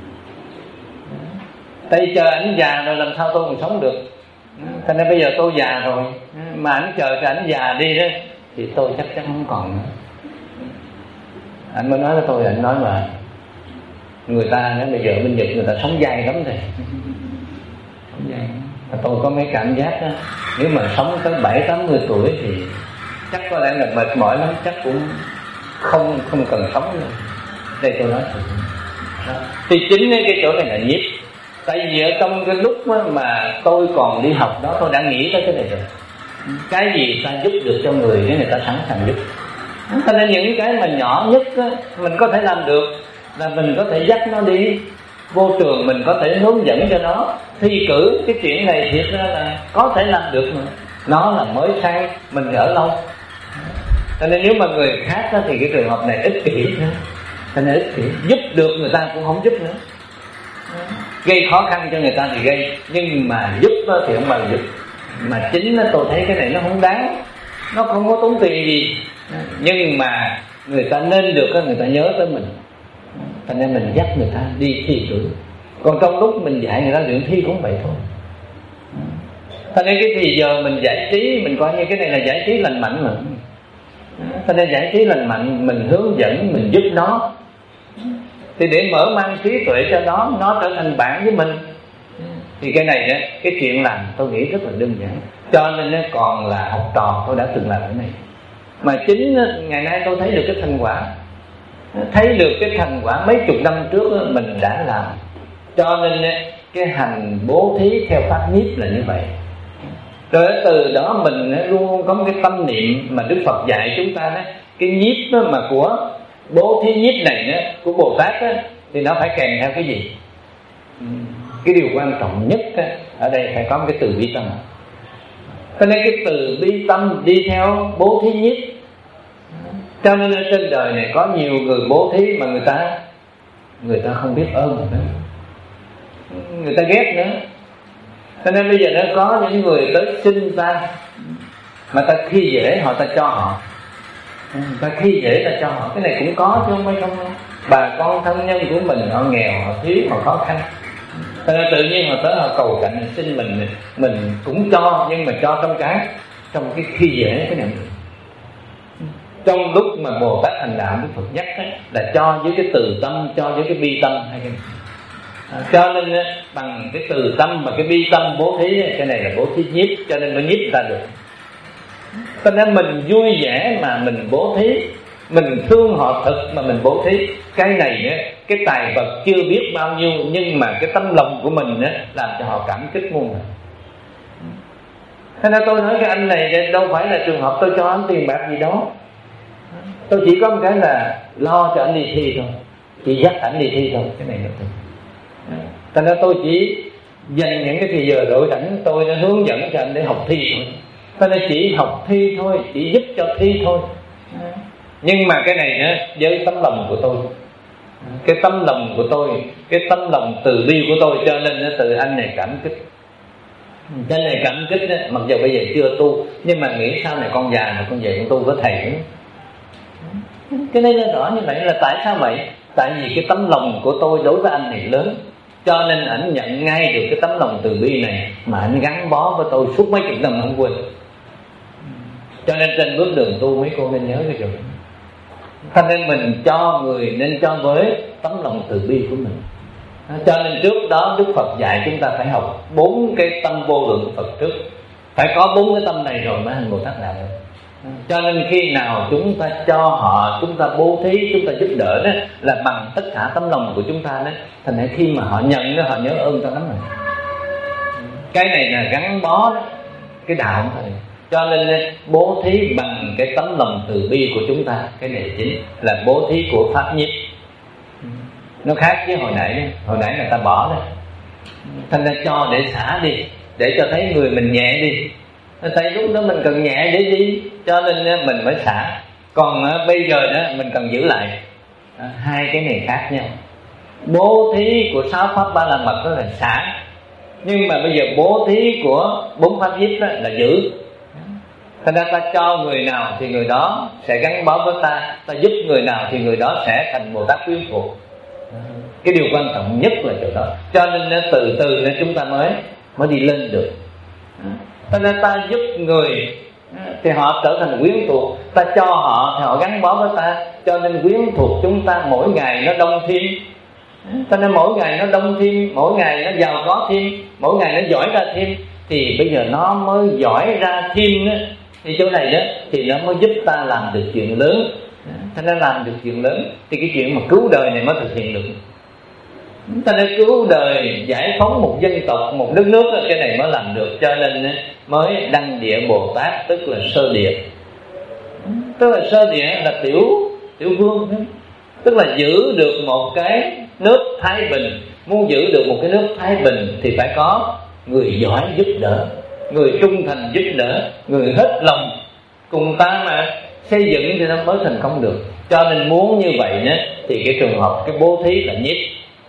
Tại chờ anh già rồi làm sao tôi còn sống được. Cho nên bây giờ tôi già rồi mà anh chờ cho anh già đi đó thì tôi chắc chắn không còn nữa. Anh mới nói với tôi, anh nói mà người ta nói bây giờ bên Nhật người ta sống dai lắm rồi. Sống dai. Tôi có mấy cảm giác đó, nếu mà sống tới bảy tám mươi tuổi thì chắc có lẽ là mệt mỏi lắm, chắc cũng không không cần sống nữa. Đây tôi nói thật. Thì chính cái chỗ này là nhiếp. Tại vì ở trong cái lúc mà tôi còn đi học đó, tôi đã nghĩ tới cái này rồi. Cái gì ta giúp được cho người thì người ta sẵn sàng giúp. Cho nên những cái mà nhỏ nhất đó, mình có thể làm được là mình có thể dắt nó đi vô trường, mình có thể hướng dẫn cho nó thi cử. Cái chuyện này thiệt ra là có thể làm được mà. Nó là mới sang, mình ở lâu. Cho nên nếu mà người khác đó, thì cái trường hợp này ích kỷ nữa. Cho nên ích kỷ, giúp được người ta cũng không giúp nữa. Gây khó khăn cho người ta thì gây, nhưng mà giúp đó thì không bao giúp. Mà chính đó, tôi thấy cái này nó không đáng, nó không có tốn tiền gì, nhưng mà người ta nên được đó, người ta nhớ tới mình. Cho nên mình dắt người ta đi thi cử. Còn trong lúc mình dạy người ta luyện thi cũng vậy thôi. Cho nên cái thì giờ mình giải trí, mình coi như cái này là giải trí lành mạnh mà. Cho nên giải trí lành mạnh, mình hướng dẫn, mình giúp nó, thì để mở mang trí tuệ cho nó, nó trở thành bạn với mình. Thì cái này đó, cái chuyện làm tôi nghĩ rất là đơn giản. Cho nên nó còn là học trò tôi đã từng làm cái này. Mà chính ngày nay tôi thấy được cái thành quả, thấy được cái thành quả mấy chục năm trước mình đã làm. Cho nên cái hành bố thí theo pháp nhiếp là như vậy. Rồi từ đó mình luôn luôn có một cái tâm niệm mà Đức Phật dạy chúng ta đó, cái nhiếp đó mà của bố thí nhiếp này đó, của Bồ Tát đó, thì nó phải kèm theo cái gì? Cái điều quan trọng nhất đó, ở đây phải có một cái từ bi tâm. Cho nên cái từ bi tâm đi theo bố thí nhiếp. Cho nên ở trên đời này có nhiều người bố thí mà người ta người ta không biết ơn nữa, người ta ghét nữa. Cho nên bây giờ nó có những người tới xin ta mà ta khi dễ họ, ta cho họ, ta khi dễ ta cho họ. Cái này cũng có chứ không phải không. Bà con thân nhân của mình họ nghèo, họ thiếu, họ khó khăn, cho nên tự nhiên họ tới họ cầu cạnh xin mình, mình cũng cho, nhưng mà cho trong cái trong cái khi dễ cái này. Trong lúc mà Bồ Tát hành đạo, Đức Phật nhắc ấy, là cho với cái từ tâm, cho với cái bi tâm hay cái này. À, cho nên ấy, bằng cái từ tâm và cái bi tâm bố thí ấy, cái này là bố thí nhiếp, cho nên nó nhiếp ra được. Cho nên mình vui vẻ mà mình bố thí, mình thương họ thật mà mình bố thí, cái này ấy, cái tài vật chưa biết bao nhiêu, nhưng mà cái tâm lòng của mình ấy, làm cho họ cảm kích muôn vàn. Thế nên tôi nói cái anh này đâu phải là trường hợp tôi cho anh tiền bạc gì đó. Tôi chỉ có một cái là lo cho anh đi thi thôi, chỉ dắt anh đi thi thôi, cái này là thôi. Cho nên tôi chỉ dành những cái thời giờ rỗi rảnh tôi đã hướng dẫn cho anh để học thi thôi. Cho nên chỉ học thi thôi, chỉ giúp cho thi thôi. Nhưng mà cái này nữa, với tấm lòng của tôi, cái tấm lòng của tôi, cái tấm lòng từ bi của tôi, cho nên từ anh này cảm kích. Cho nên này cảm kích đó, mặc dù bây giờ chưa tu, nhưng mà nghĩ sau này con già rồi con về con tu với thầy nữa. Cái này nó rõ như vậy là tại sao vậy? Tại vì cái tấm lòng của tôi đối với anh này lớn, cho nên ảnh nhận ngay được cái tấm lòng từ bi này mà ảnh gắn bó với tôi suốt mấy chục năm không quên. Cho nên trên bước đường tu mấy cô nên nhớ cái chuyện. Cho nên mình cho người nên cho với tấm lòng từ bi của mình. Cho nên trước đó Đức Phật dạy chúng ta phải học bốn cái tâm vô lượng của Phật trước. Phải có bốn cái tâm này rồi mới hành Bồ Tát Đạo được. Cho nên khi nào chúng ta cho họ, chúng ta bố thí, chúng ta giúp đỡ đó, là bằng tất cả tấm lòng của chúng ta đó. Thành ra khi mà họ nhận đó, họ nhớ ơn ta lắm rồi. Cái này là gắn bó đó, cái đạo của thầy. Cho nên bố thí bằng cái tấm lòng từ bi của chúng ta, cái này chính là bố thí của pháp nhiếp. Nó khác với hồi nãy, hồi nãy người ta bỏ đó, thành ra cho để xả đi, để cho thấy người mình nhẹ đi. Tại lúc đó mình cần nhẹ để đi, cho nên mình mới xả. Còn bây giờ đó mình cần giữ lại. Hai cái này khác nhau. Bố thí của sáu pháp ba la mật đó là xả, nhưng mà bây giờ bố thí của bốn pháp nhiếp đó là giữ. Thành ra ta cho người nào thì người đó sẽ gắn bó với ta, ta giúp người nào thì người đó sẽ thành Bồ Tát quyến thuộc. Cái điều quan trọng nhất là chỗ đó. Cho nên từ từ nên chúng ta mới mới đi lên được. Thành ra ta giúp người thì họ trở thành quyến thuộc, ta cho họ thì họ gắn bó với ta. Cho nên quyến thuộc chúng ta mỗi ngày nó đông thêm. Cho nên mỗi ngày nó đông thêm, mỗi ngày nó giàu có thêm, mỗi ngày nó giỏi ra thêm. Thì bây giờ nó mới giỏi ra thêm đó. Thì chỗ này đó thì nó mới giúp ta làm được chuyện lớn. Cho nên làm được chuyện lớn thì cái chuyện mà cứu đời này mới thực hiện được. Ta nên cứu đời, giải phóng một dân tộc, một đất nước, cái này mới làm được. Cho nên mới đăng địa Bồ Tát, tức là sơ địa. Tức là sơ địa là tiểu tiểu vương, tức là giữ được một cái nước thái bình. Muốn giữ được một cái nước thái bình thì phải có người giỏi giúp đỡ, người trung thành giúp đỡ, người hết lòng cùng ta mà xây dựng thì nó mới thành công được. Cho nên muốn như vậy nữa thì cái trường hợp cái bố thí là nhất.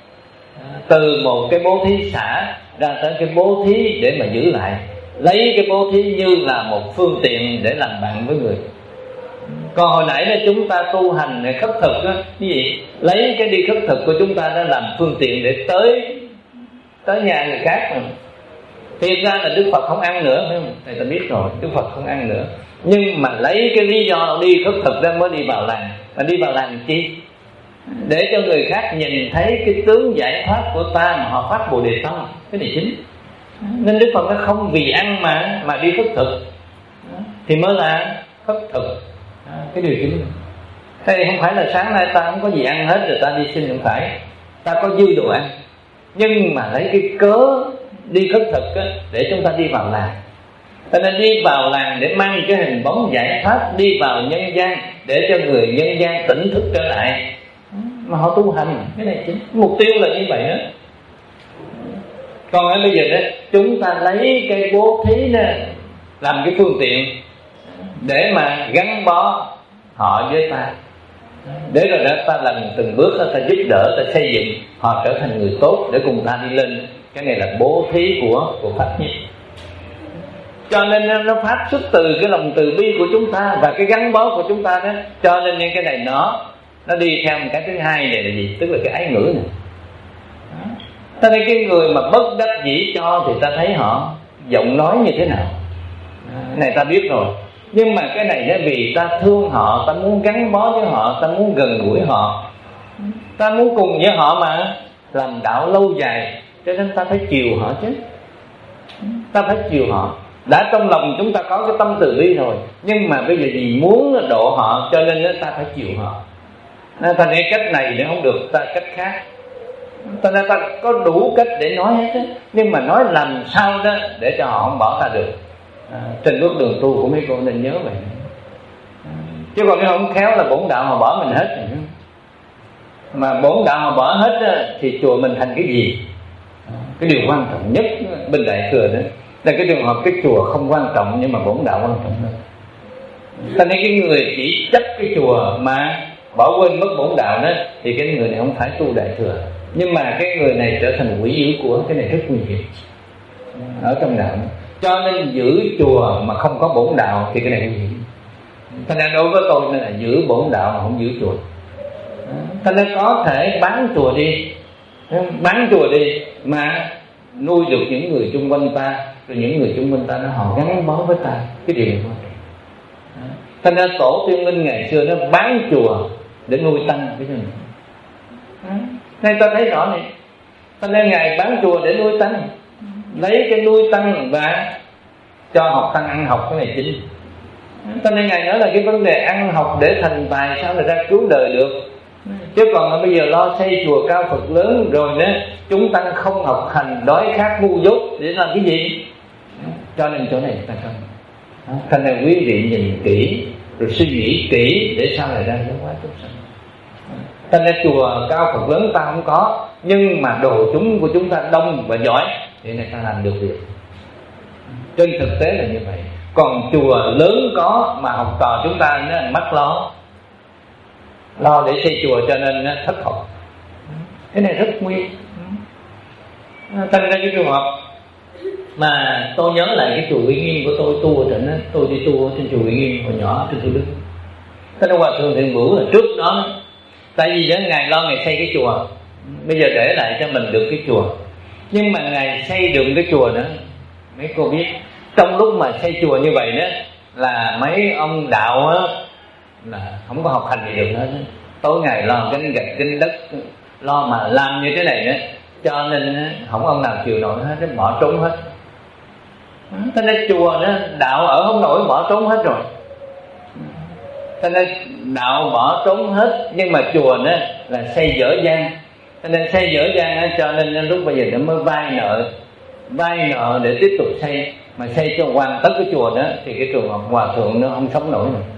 Từ một cái bố thí xả ra tới cái bố thí để mà giữ lại, lấy cái bố thí như là một phương tiện để làm bạn với người. Còn hồi nãy là chúng ta tu hành để khất thực đó, cái gì lấy cái đi khất thực của chúng ta đã làm phương tiện để tới tới nhà người khác rồi. Thiệt ra là Đức Phật không ăn nữa, phải không? Thầy ta biết rồi, Đức Phật không ăn nữa. Nhưng mà lấy cái lý do đi khất thực ra mới đi vào làng. Mà đi vào làng chi? Để cho người khác nhìn thấy cái tướng giải thoát của ta mà họ phát Bồ Đề tâm. Cái này chính. Nên Đức Phật nó không vì ăn mà mà đi khất thực thì mới là khất thực. Cái điều chính. Thế không phải là sáng nay ta không có gì ăn hết rồi ta đi xin, không phải. Ta có dư đồ ăn, nhưng mà lấy cái cớ đi khất thực á, để chúng ta đi vào làng. Cho nên đi vào làng để mang cái hình bóng giải thoát, đi vào nhân gian để cho người nhân gian tỉnh thức trở lại mà họ tu hành. Cái này chính mục tiêu là như vậy đó. Còn ở bây giờ đó chúng ta lấy cái bố thí đó làm cái phương tiện để mà gắn bó họ với ta, để rồi đó ta lần từng bước đó, ta giúp đỡ, ta xây dựng họ trở thành người tốt để cùng ta đi lên. Cái này là bố thí của của pháp nhất. Cho nên nó phát xuất từ cái lòng từ bi của chúng ta và cái gắn bó của chúng ta đó. Cho nên cái này nó nó đi theo một cái thứ hai này là gì? Tức là cái ái ngữ này. Ta thấy cái người mà bất đắc dĩ cho thì ta thấy họ giọng nói như thế nào. Cái này ta biết rồi. Nhưng mà cái này đó vì ta thương họ, ta muốn gắn bó với họ, ta muốn gần gũi họ, ta muốn cùng với họ mà làm đạo lâu dài, cho nên ta phải chiều họ chứ. Ta phải chiều họ. Đã trong lòng chúng ta có cái tâm từ bi rồi, nhưng mà bây giờ vì muốn độ họ cho nên ta phải chiều họ. Nên ta nói cách này nếu không được, ta cách khác. Ta nên ta có đủ cách để nói hết á, nhưng mà nói làm sao đó để cho họ không bỏ ta được. À, trên bước đường tu của mấy cô nên nhớ vậy. À, chứ còn nếu không khéo là bổn đạo họ bỏ mình hết rồi. Mà bổn đạo họ bỏ hết á, thì chùa mình thành cái gì? À, cái điều quan trọng nhất bên Đại Thừa đó là cái trường hợp cái chùa không quan trọng nhưng mà bổn đạo quan trọng hơn. Cho nên cái người chỉ chấp cái chùa mà bỏ quên mất bổn đạo đó thì cái người này không phải tu Đại Thừa. Nhưng mà cái người này trở thành quỷ dữ của, cái này rất nguy hiểm ở trong đạo. Cho nên giữ chùa mà không có bổn đạo thì cái này nguy hiểm. Thành ra đối với tôi nên là giữ bổn đạo mà không giữ chùa. Thành ra có thể bán chùa đi, bán chùa đi mà nuôi được những người chung quanh ta, rồi những người chung quanh ta nó họ gắn bó với ta, cái điều này quan trọng. Thành ra tổ Tiên Minh ngày xưa nó bán chùa để nuôi tăng, cái gì nên ta thấy rõ này. Thành ra ngài bán chùa để nuôi tăng, lấy cái nuôi tăng và cho học tăng ăn học, cái này chính. Cho nên ngài nói là cái vấn đề ăn học để thành tài sao là ra cứu đời được. Chứ còn là bây giờ lo xây chùa cao Phật lớn rồi nữa chúng ta không học hành, đói khát ngu dốt để làm cái gì. Cho nên chỗ này ta cần. Thành ra quý vị nhìn kỹ rồi suy nghĩ kỹ để sao lại ra giáo hóa chúng sanh. Thành ra chùa cao Phật lớn ta không có, nhưng mà đồ chúng của chúng ta đông và giỏi thì này ta làm được việc. Trên thực tế là như vậy. Còn chùa lớn có mà học trò chúng ta nó mắc lo lo để xây chùa cho nên nó thất học. Cái này rất nguy. Thành ra cái trường hợp Mà tôi nhớ lại cái chùa Uy Nghiêm của tôi tu ở trên đó, tôi đi tu ở trên chùa Uy Nghiêm hồi nhỏ trên Thủ Đức. Thế nó Hòa Thượng Thiện Bửu là trước đó, tại vì đó Ngài lo Ngài xây cái chùa, bây giờ để lại cho mình được cái chùa. Nhưng mà Ngài xây được cái chùa nữa, mấy cô biết, trong lúc mà xây chùa như vậy đó là mấy ông đạo á là không có học hành gì được hết. Tối ngày lo cánh gạch cánh đất, lo mà làm như thế này nữa, cho nên không ông nào chịu nổi hết, nó bỏ trốn hết. Thế nên chùa đó đạo ở không nổi, bỏ trốn hết rồi. Thế nên đạo bỏ trốn hết, nhưng mà chùa đó là xây dở dang. Thế nên xây dở dang đó, cho nên lúc bây giờ nó mới vay nợ, vay nợ để tiếp tục xây. Mà xây cho hoàn tất cái chùa đó thì cái trường hợp Hòa Thượng nó không sống nổi nữa.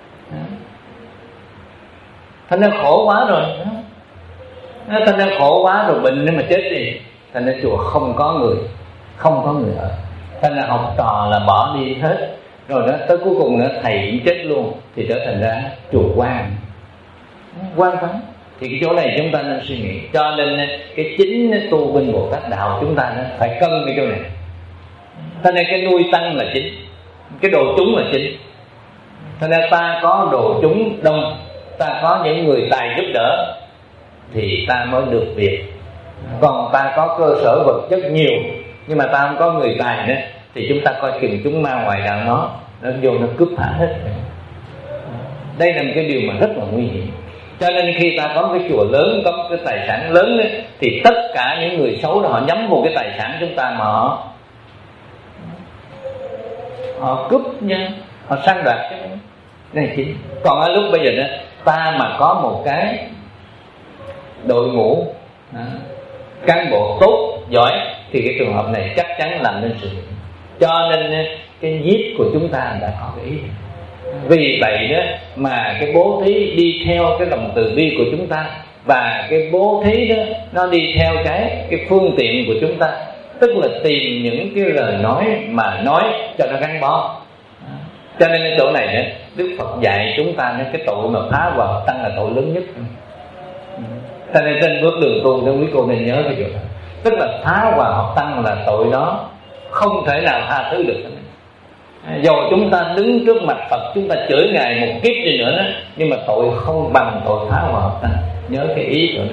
Thế nên khổ quá rồi, thế nên khổ quá rồi, bệnh nếu mà chết đi. Thế nên chùa không có người, không có người ở. Thế nên học trò là bỏ đi hết. Rồi đó tới cuối cùng nữa thầy cũng chết luôn, thì trở thành ra chùa quan quan vắng. Thì cái chỗ này chúng ta nên suy nghĩ. Cho nên cái chính tu bên Bồ Tát đạo chúng ta phải cân cái chỗ này. Thế nên cái nuôi tăng là chính, cái đồ chúng là chính. Thế nên ta có đồ chúng đông, ta có những người tài giúp đỡ thì ta mới được việc. Còn ta có cơ sở vật chất nhiều nhưng mà ta không có người tài nữa thì chúng ta coi chừng chúng ma ngoài đạo nó nó vô nó cướp phá hết. Đây là một cái điều mà rất là nguy hiểm. Cho nên khi ta có cái chùa lớn, có cái tài sản lớn ấy, thì tất cả những người xấu đó họ nhắm vào cái tài sản chúng ta mà họ họ cướp nha, họ sang đoạt cái này chính. Còn ở lúc bây giờ đó ta mà có một cái đội ngũ à, cán bộ tốt giỏi thì cái trường hợp này chắc chắn làm nên sự. Cho nên cái nhiếp của chúng ta đã có cái ý. Vì vậy đó mà cái bố thí đi theo cái lòng từ bi của chúng ta, và cái bố thí đó nó đi theo cái cái phương tiện của chúng ta, tức là tìm những cái lời nói mà nói cho nó gắn bó. Cho nên cái chỗ này đó, Đức Phật dạy chúng ta cái tội mà phá hòa hợp tăng là tội lớn nhất. Cho nên trên bước đường tu đó quý cô nên nhớ cái chuyện đó. Tức là phá hòa hợp tăng là tội đó không thể nào tha thứ được. Dù chúng ta đứng trước mặt Phật, chúng ta chửi Ngài một kiếp đi nữa đó, nhưng mà tội không bằng tội phá hòa hợp tăng. Nhớ cái ý chỗ đó.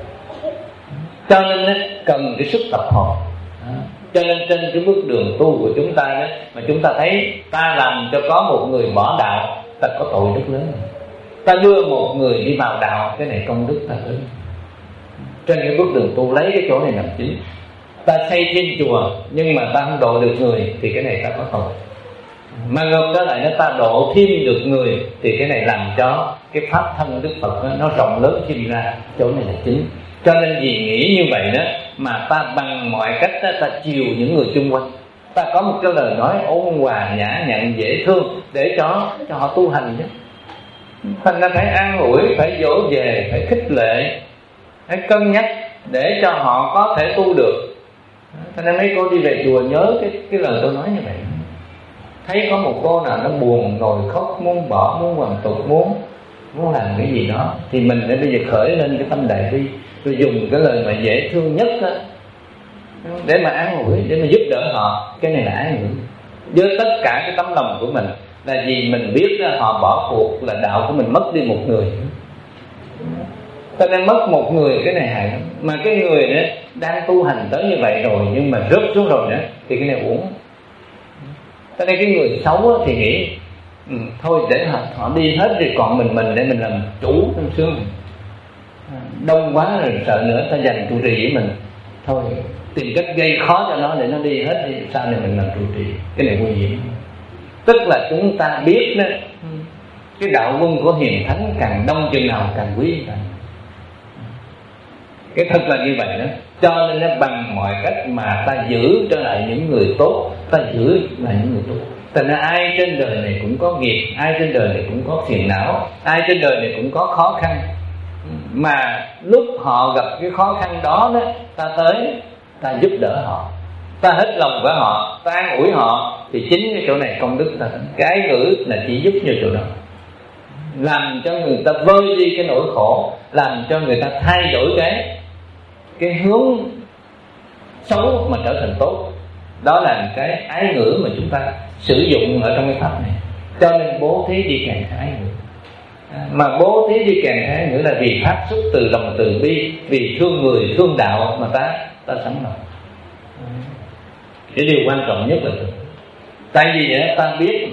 Cho nên cần cái sức tập hợp. Cho nên trên cái bước đường tu của chúng ta đó, mà chúng ta thấy ta làm cho có một người bỏ đạo, ta có tội rất lớn. Ta đưa một người đi vào đạo, cái này công đức ta lớn. Trên cái bước đường tu lấy cái chỗ này làm chính. Ta xây thêm chùa nhưng mà ta không độ được người thì cái này ta có tội. Mà ngược trở lại nếu ta độ thêm được người thì cái này làm cho cái pháp thân Đức Phật đó, nó rộng lớn thêm ra. Chỗ này là chính. Cho nên vì nghĩ như vậy đó mà ta bằng mọi cách đó, ta chiều những người xung quanh. Ta có một cái lời nói ôn hòa, nhã nhặn, dễ thương để cho cho họ tu hành chứ. Thành ra phải an ủi, phải dỗ về, phải khích lệ, phải cân nhắc để cho họ có thể tu được. Cho nên mấy cô đi về chùa nhớ cái cái lời tôi nói như vậy. Thấy có một cô nào nó buồn, ngồi khóc, muốn bỏ, muốn hoàn tục, muốn muốn làm cái gì đó, thì mình để bây giờ khởi lên cái tâm đại bi, rồi dùng cái lời mà dễ thương nhất đó, để mà an ủi, để mà giúp đỡ họ. Cái này là an ủi với tất cả cái tấm lòng của mình, là vì mình biết đó, họ bỏ cuộc là đạo của mình mất đi một người. Cho nên mất một người cái này hại lắm. Mà cái người đó đang tu hành tới như vậy rồi nhưng mà rớt xuống rồi nữa thì cái này uổng. Cho nên cái người xấu thì nghĩ ừ, thôi để họ, họ đi hết rồi còn mình mình để mình làm chủ trong xương. Đông quá rồi sợ nữa ta giành trụ trì với mình, thôi tìm cách gây khó cho nó để nó đi hết thì sau này mình làm trụ trì. Cái này nguy hiểm. Tức là chúng ta biết đó, cái đạo quân của hiền thánh càng đông chừng nào càng quý càng. Cái thật là như vậy đó. Cho nên nó bằng mọi cách mà ta giữ trở lại những người tốt, ta giữ lại những người tốt. Thành ra ai trên đời này cũng có nghiệp, ai trên đời này cũng có phiền não, ai trên đời này cũng có khó khăn. Mà lúc họ gặp cái khó khăn đó, đó ta tới, ta giúp đỡ họ, ta hết lòng với họ, ta an ủi họ, thì chính cái chỗ này công đức ta. Cái ngữ là chỉ giúp như chỗ đó, làm cho người ta vơi đi cái nỗi khổ, làm cho người ta thay đổi cái cái hướng xấu mà trở thành tốt. Đó là cái ái ngữ mà chúng ta sử dụng ở trong cái pháp này. Cho nên bố thí đi kèm theo ái ngữ. Mà bố thí đi kèm theo ái ngữ là vì phát xuất từ lòng từ bi, vì thương người, thương đạo mà ta ta sẵn lòng. Cái điều quan trọng nhất là tại vì vậy ta biết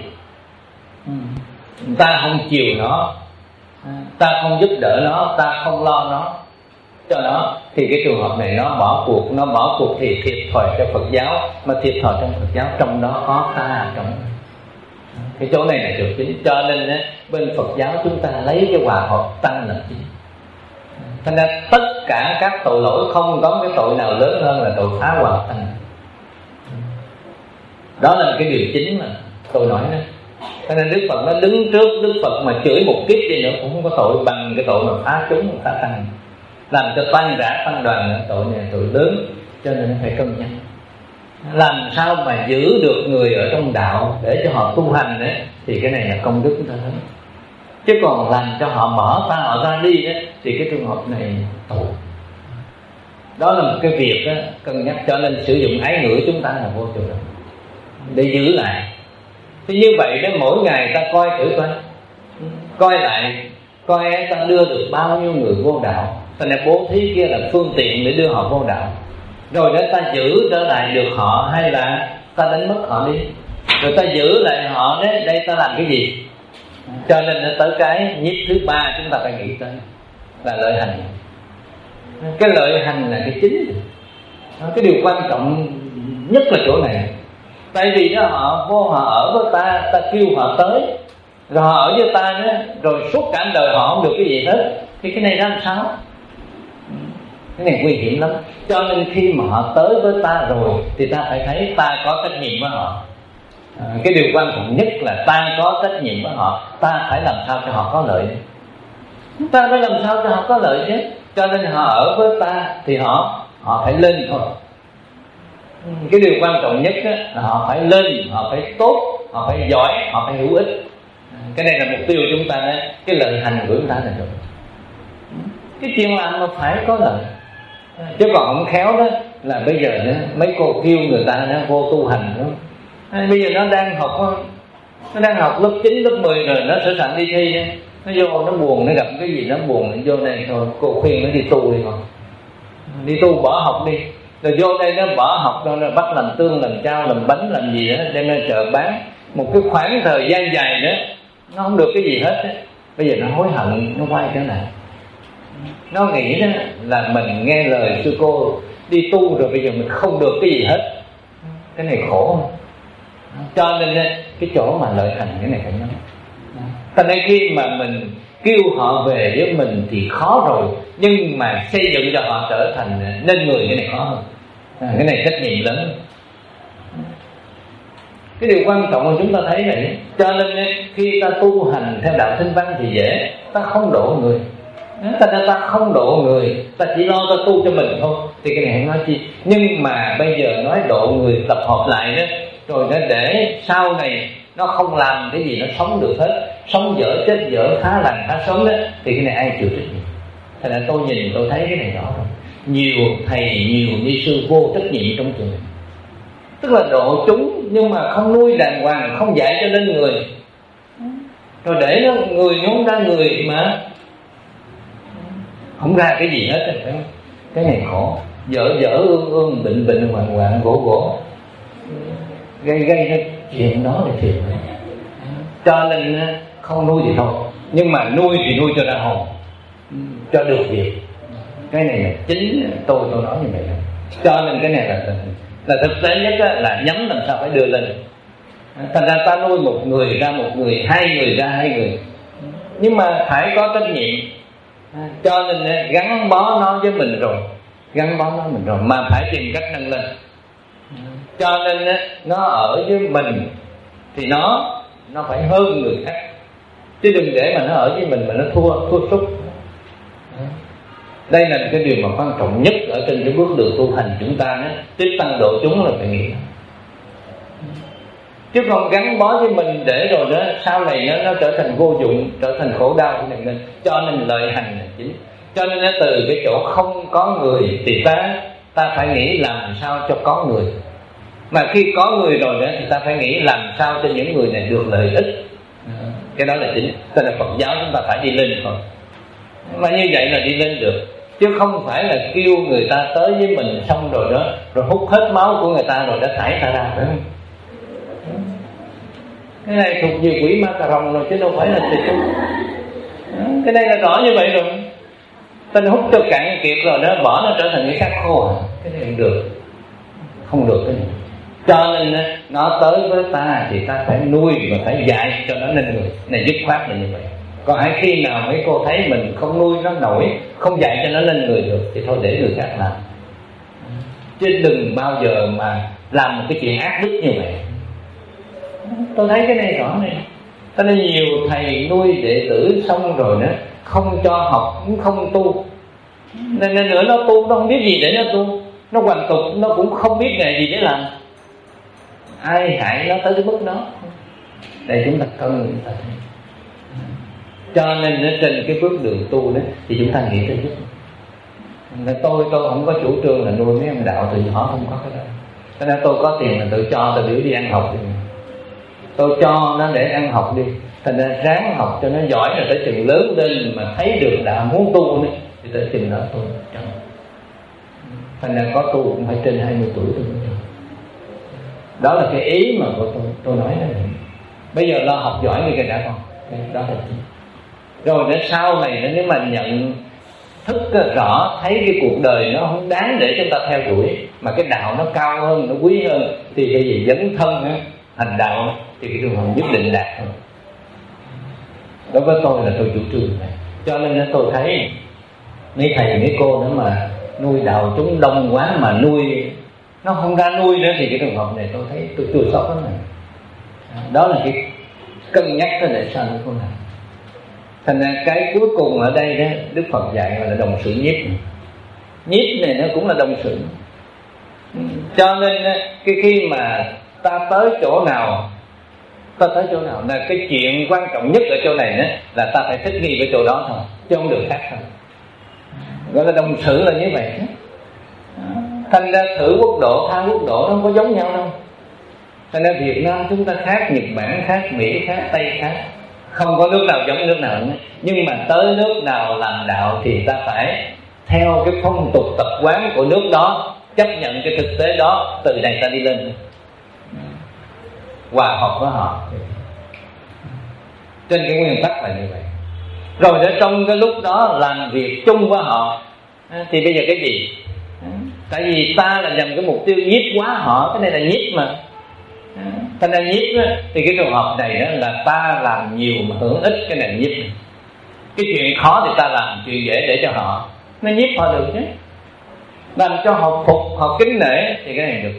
ta không chiều nó, ta không giúp đỡ nó, ta không lo nó cho nó, thì cái trường hợp này nó bỏ cuộc. Nó bỏ cuộc thì thiệt thòi cho Phật giáo. Mà thiệt thòi trong Phật giáo, trong đó có ta trong cái chỗ này là chỗ chính. Cho nên á, bên Phật giáo chúng ta lấy cái hòa hợp tăng làm chính. Thành ra tất cả các tội lỗi không có cái tội nào lớn hơn là tội phá hòa hợp tăng. Đó là cái điều chính mà tôi nói đó. Cho nên Đức Phật nó đứng trước Đức Phật mà chửi một kiếp đi nữa cũng không có tội bằng cái tội mà phá chúng, phá tăng, làm cho tan rã tăng đoàn nữa. Tội này tội lớn, cho nên phải cân nhắc làm sao mà giữ được người ở trong đạo để cho họ tu hành ấy, thì cái này là công đức rất lớn. Chứ còn làm cho họ mở ta họ ra đi ấy, thì cái trường hợp này tội. Đó là một cái việc đó, cân nhắc. Cho nên sử dụng ái ngữ chúng ta là vô trường để giữ lại. Thì như vậy đó, mỗi ngày ta coi thử coi, coi lại, coi ta đưa được bao nhiêu người vô đạo. Thành ra bố thí kia là phương tiện để đưa họ vô đạo. Rồi đó ta giữ trở lại được họ, hay là ta đánh mất họ đi. Rồi ta giữ lại họ đấy, đây ta làm cái gì? Cho nên nó tới cái nhíp thứ ba chúng ta phải nghĩ tới là lợi hành. Cái lợi hành là cái chính. Cái điều quan trọng nhất là chỗ này. Tại vì đó họ vô họ ở với ta, ta kêu họ tới, rồi họ ở với ta nữa, rồi suốt cả đời họ không được cái gì hết, thì cái này ra làm sao? Cái này nguy hiểm lắm. Cho nên khi mà họ tới với ta rồi thì ta phải thấy ta có trách nhiệm với họ. à, Cái điều quan trọng nhất là ta có trách nhiệm với họ. Ta phải làm sao cho họ có lợi. Ta phải làm sao cho họ có lợi chứ. Cho nên họ ở với ta thì họ họ phải lên thôi. Cái điều quan trọng nhất là họ phải lên, họ phải tốt, họ phải giỏi, họ phải hữu ích. Cái này là mục tiêu chúng ta đó. Cái lợi hành của chúng ta là được. Cái chuyện làm mà phải có lợi. Chứ còn không khéo đó là bây giờ đó, mấy cô kêu người ta nó vô tu hành đó. Bây giờ nó đang học Nó đang học lớp chín, lớp mười rồi, nó sẵn sàng đi thi đó. Nó vô nó buồn, nó gặp cái gì nó buồn, nó vô đây thôi. Cô khuyên nó đi tu đi con. Đi tu bỏ học đi. Rồi vô đây nó bỏ học rồi nó bắt làm tương, làm chao, làm bánh, làm gì đó, đem ra chợ bán. Một cái khoảng thời gian dài nữa nó không được cái gì hết đó. Bây giờ nó hối hận, nó quay trở lại. Nó nghĩ đó là mình nghe lời sư cô đi tu rồi bây giờ mình không được cái gì hết. Cái này khổ không? Cho nên cái chỗ mà lợi hành cái này phải nhớ. Thành ra khi mà mình kêu họ về với mình thì khó rồi, nhưng mà xây dựng cho họ trở thành nên người cái này khó hơn. à, Cái này trách nhiệm lớn. Cái điều quan trọng mà chúng ta thấy này. Cho nên khi ta tu hành theo đạo Thanh Văn thì dễ. Ta không độ người. Ta, ta không độ người, ta chỉ lo ta tu cho mình thôi, thì cái này không nói chi. Nhưng mà bây giờ nói độ người tập hợp lại đó, rồi nó để sau này nó không làm cái gì nó sống được hết, sống dở chết dở, khá lành khá sống đó, thì cái này ai chịu trách nhiệm? Thành ra tôi nhìn tôi thấy cái này rõ rồi. Nhiều thầy, nhiều ni sư vô trách nhiệm trong trường này. Tức là độ chúng nhưng mà không nuôi đàng hoàng, không dạy cho nên người, rồi để nó người nó không ra người mà không ra cái gì hết. Cái này khổ. Dở dở ương ương, bệnh bệnh hoạn hoạn, gỗ gỗ, gây gây ra chuyện đó là chuyện đó. Cho nên không nuôi thì thôi, nhưng mà nuôi thì nuôi cho ra hồn, cho được việc. Cái này là chính tôi tôi nói như vậy. Cho nên cái này là là thực tế nhất là nhắm làm sao phải đưa lên. Thành ra ta nuôi một người ra một người, hai người ra hai người, nhưng mà phải có trách nhiệm. Cho nên gắn bó nó với mình rồi, gắn bó nó mình rồi mà phải tìm cách nâng lên. Cho nên nó ở với mình thì nó nó phải hơn người khác, chứ đừng để mà nó ở với mình mà nó thua thua sút. Đây là cái điều mà quan trọng nhất ở trên cái bước đường tu hành chúng ta đó. Tích tăng độ chúng là phải nghĩ, chứ còn gắn bó với mình để rồi đó sau này nó, nó trở thành vô dụng, trở thành khổ đau. Nên cho nên lợi hành là chính. Cho nên nó từ cái chỗ không có người thì ta ta phải nghĩ làm sao cho có người. Mà khi có người rồi đó thì ta phải nghĩ làm sao cho những người này được lợi ích. Cái đó là chính. Cho nên Phật giáo chúng ta phải đi lên thôi. Mà như vậy là đi lên được, chứ không phải là kêu người ta tới với mình xong rồi đó, rồi hút hết máu của người ta rồi đã thải ta ra. Cái này thuộc về quỷ ma cà rồng rồi, chứ đâu phải là tùy tu. Cái này là rõ như vậy rồi. Tên hút cho cạn kiệt rồi đó, bỏ nó trở thành cái xác khô à. Cái này không được. Không được cái này. Cho nên nó tới với ta thì ta phải nuôi và phải dạy cho nó nên người. Này dứt khoát là như vậy. Còn hãy khi nào mấy cô thấy mình không nuôi nó nổi, không dạy cho nó lên người được, thì thôi để người khác làm. Chứ đừng bao giờ mà làm một cái chuyện ác đức như vậy. Tôi thấy cái này rõ này. Cho nên nhiều thầy nuôi đệ tử xong rồi đó, không cho học, cũng không tu. Nên, nên nữa nó tu, nó không biết gì để nó tu. Nó hoàn tục, nó cũng không biết nghề gì để làm. Ai hại nó tới cái mức đó. Đây chúng ta cần chúng ta thấy. Cho nên ở trên cái bước đường tu đó thì chúng ta nghĩ tới giúp. Tôi tôi không có chủ trương là nuôi mấy em đạo từ nhỏ, không có cái đó. Cho nên tôi có tiền là tự cho, tôi biểu đi ăn học đi. Tôi cho nó để ăn học đi. Thành ra ráng học cho nó giỏi, rồi tới chừng lớn lên mà thấy được đạo muốn tu nữa, thì tới chừng đó tôi cho. Thành ra có tu cũng phải trên hai mươi tuổi tôi mới cho. Đó là cái ý mà của tôi, tôi nói đó. Bây giờ lo học giỏi như cái đã con. Đó là chính. Rồi đến sau này nếu mà nhận thức rõ, thấy cái cuộc đời nó không đáng để chúng ta theo đuổi, mà cái đạo nó cao hơn, nó quý hơn, thì cái gì dấn thân hành đạo thì cái trường hợp nhất định đạt thôi. Đối với tôi là tôi chủ trương này. Cho nên tôi thấy mấy thầy mấy cô nữa mà nuôi đạo chúng đông quá mà nuôi nó không ra nuôi nữa, thì cái trường hợp này tôi thấy tôi chua xót lắm này. Đó là cái cân nhắc tới để sao nó không làm. Thành ra cái cuối cùng ở đây đó, Đức Phật dạy là đồng sự nhiếp. Nhiếp này nó cũng là đồng sự. Cho nên cái khi mà ta tới chỗ nào, ta tới chỗ nào là cái chuyện quan trọng nhất ở chỗ này đó, là ta phải thích nghi với chỗ đó thôi, chứ không được khác thôi. Gọi là đồng sự là như vậy. Thành ra thử quốc độ, tha quốc độ nó không có giống nhau đâu. Thành ra Việt Nam chúng ta khác, Nhật Bản khác, Mỹ khác, Tây khác. Không có nước nào giống nước nào nữa. Nhưng mà tới nước nào làm đạo thì ta phải theo cái phong tục tập quán của nước đó, chấp nhận cái thực tế đó, từ này ta đi lên hòa hợp với họ. Trên cái nguyên tắc là như vậy. Rồi để trong cái lúc đó làm việc chung với họ, thì bây giờ cái gì? Tại vì ta là nhằm cái mục tiêu nhiếp hóa họ, cái này là nhiếp mà. Thành ra nhiếp đó, thì cái trường hợp này đó là ta làm nhiều mà hưởng ít, cái này nhiếp. Cái chuyện khó thì ta làm, chuyện dễ để cho họ, nó nhiếp họ được chứ. Làm cho họ phục, họ kính nể thì cái này được.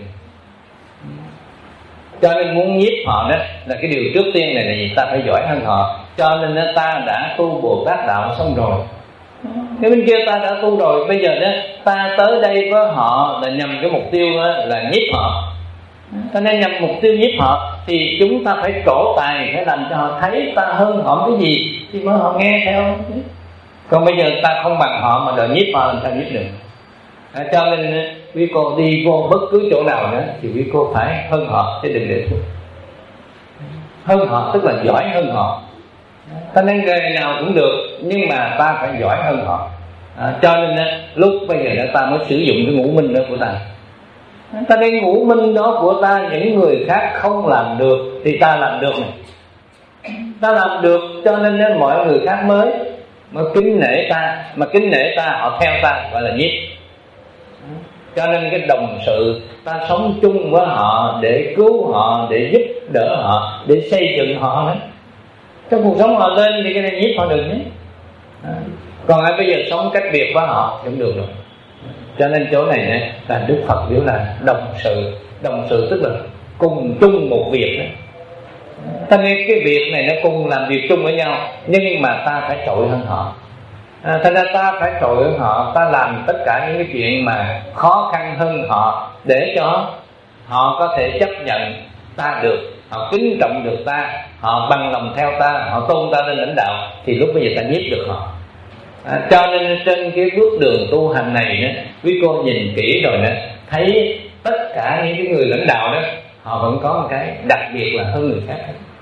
Cho nên muốn nhiếp họ đó là cái điều trước tiên này là gì? Ta phải giỏi hơn họ. Cho nên ta đã tu Bồ Tát đạo xong rồi, cái bên kia ta đã tu rồi, bây giờ đó ta tới đây với họ là nhằm cái mục tiêu là nhiếp họ. Cho nên nhằm mục tiêu nhiếp họ thì chúng ta phải trổ tài, phải làm cho họ thấy ta hơn họ cái gì thì mới họ nghe theo. Còn bây giờ ta không bằng họ mà đòi nhiếp họ làm sao nhiếp được. À, cho nên quý cô đi vô bất cứ chỗ nào nữa thì quý cô phải hơn họ, chứ đừng để thua. Hơn họ tức là giỏi hơn họ. Ta nên nghề nào cũng được, nhưng mà ta phải giỏi hơn họ. À, cho nên lúc bây giờ đó ta mới sử dụng cái ngũ minh đó của ta. Ta nên ngũ minh đó của ta, những người khác không làm được thì ta làm được này. Ta làm được cho nên mọi người khác mới mới kính nể ta, mà kính nể ta họ theo ta, gọi là nhiếp. Cho nên cái đồng sự ta sống chung với họ để cứu họ, để giúp đỡ họ, để xây dựng họ nữa. Trong cuộc sống họ lên thì cái này nhiếp họ được nhé. Còn ai bây giờ sống cách biệt với họ cũng được rồi. Cho nên chỗ này này là Đức Phật biểu là đồng sự. Đồng sự tức là cùng chung một việc đó. Ta nên cái việc này nó cùng làm việc chung với nhau, nhưng mà ta phải trội hơn họ. À, thành ra ta phải trội hơn họ, ta làm tất cả những cái chuyện mà khó khăn hơn họ, để cho họ có thể chấp nhận ta được, họ kính trọng được ta, họ bằng lòng theo ta, họ tôn ta lên lãnh đạo, thì lúc bây giờ ta nhiếp được họ. À, cho nên trên cái bước đường tu hành này đó, quý cô nhìn kỹ rồi đó, thấy tất cả những cái người lãnh đạo đó họ vẫn có một cái đặc biệt là hơn người khác.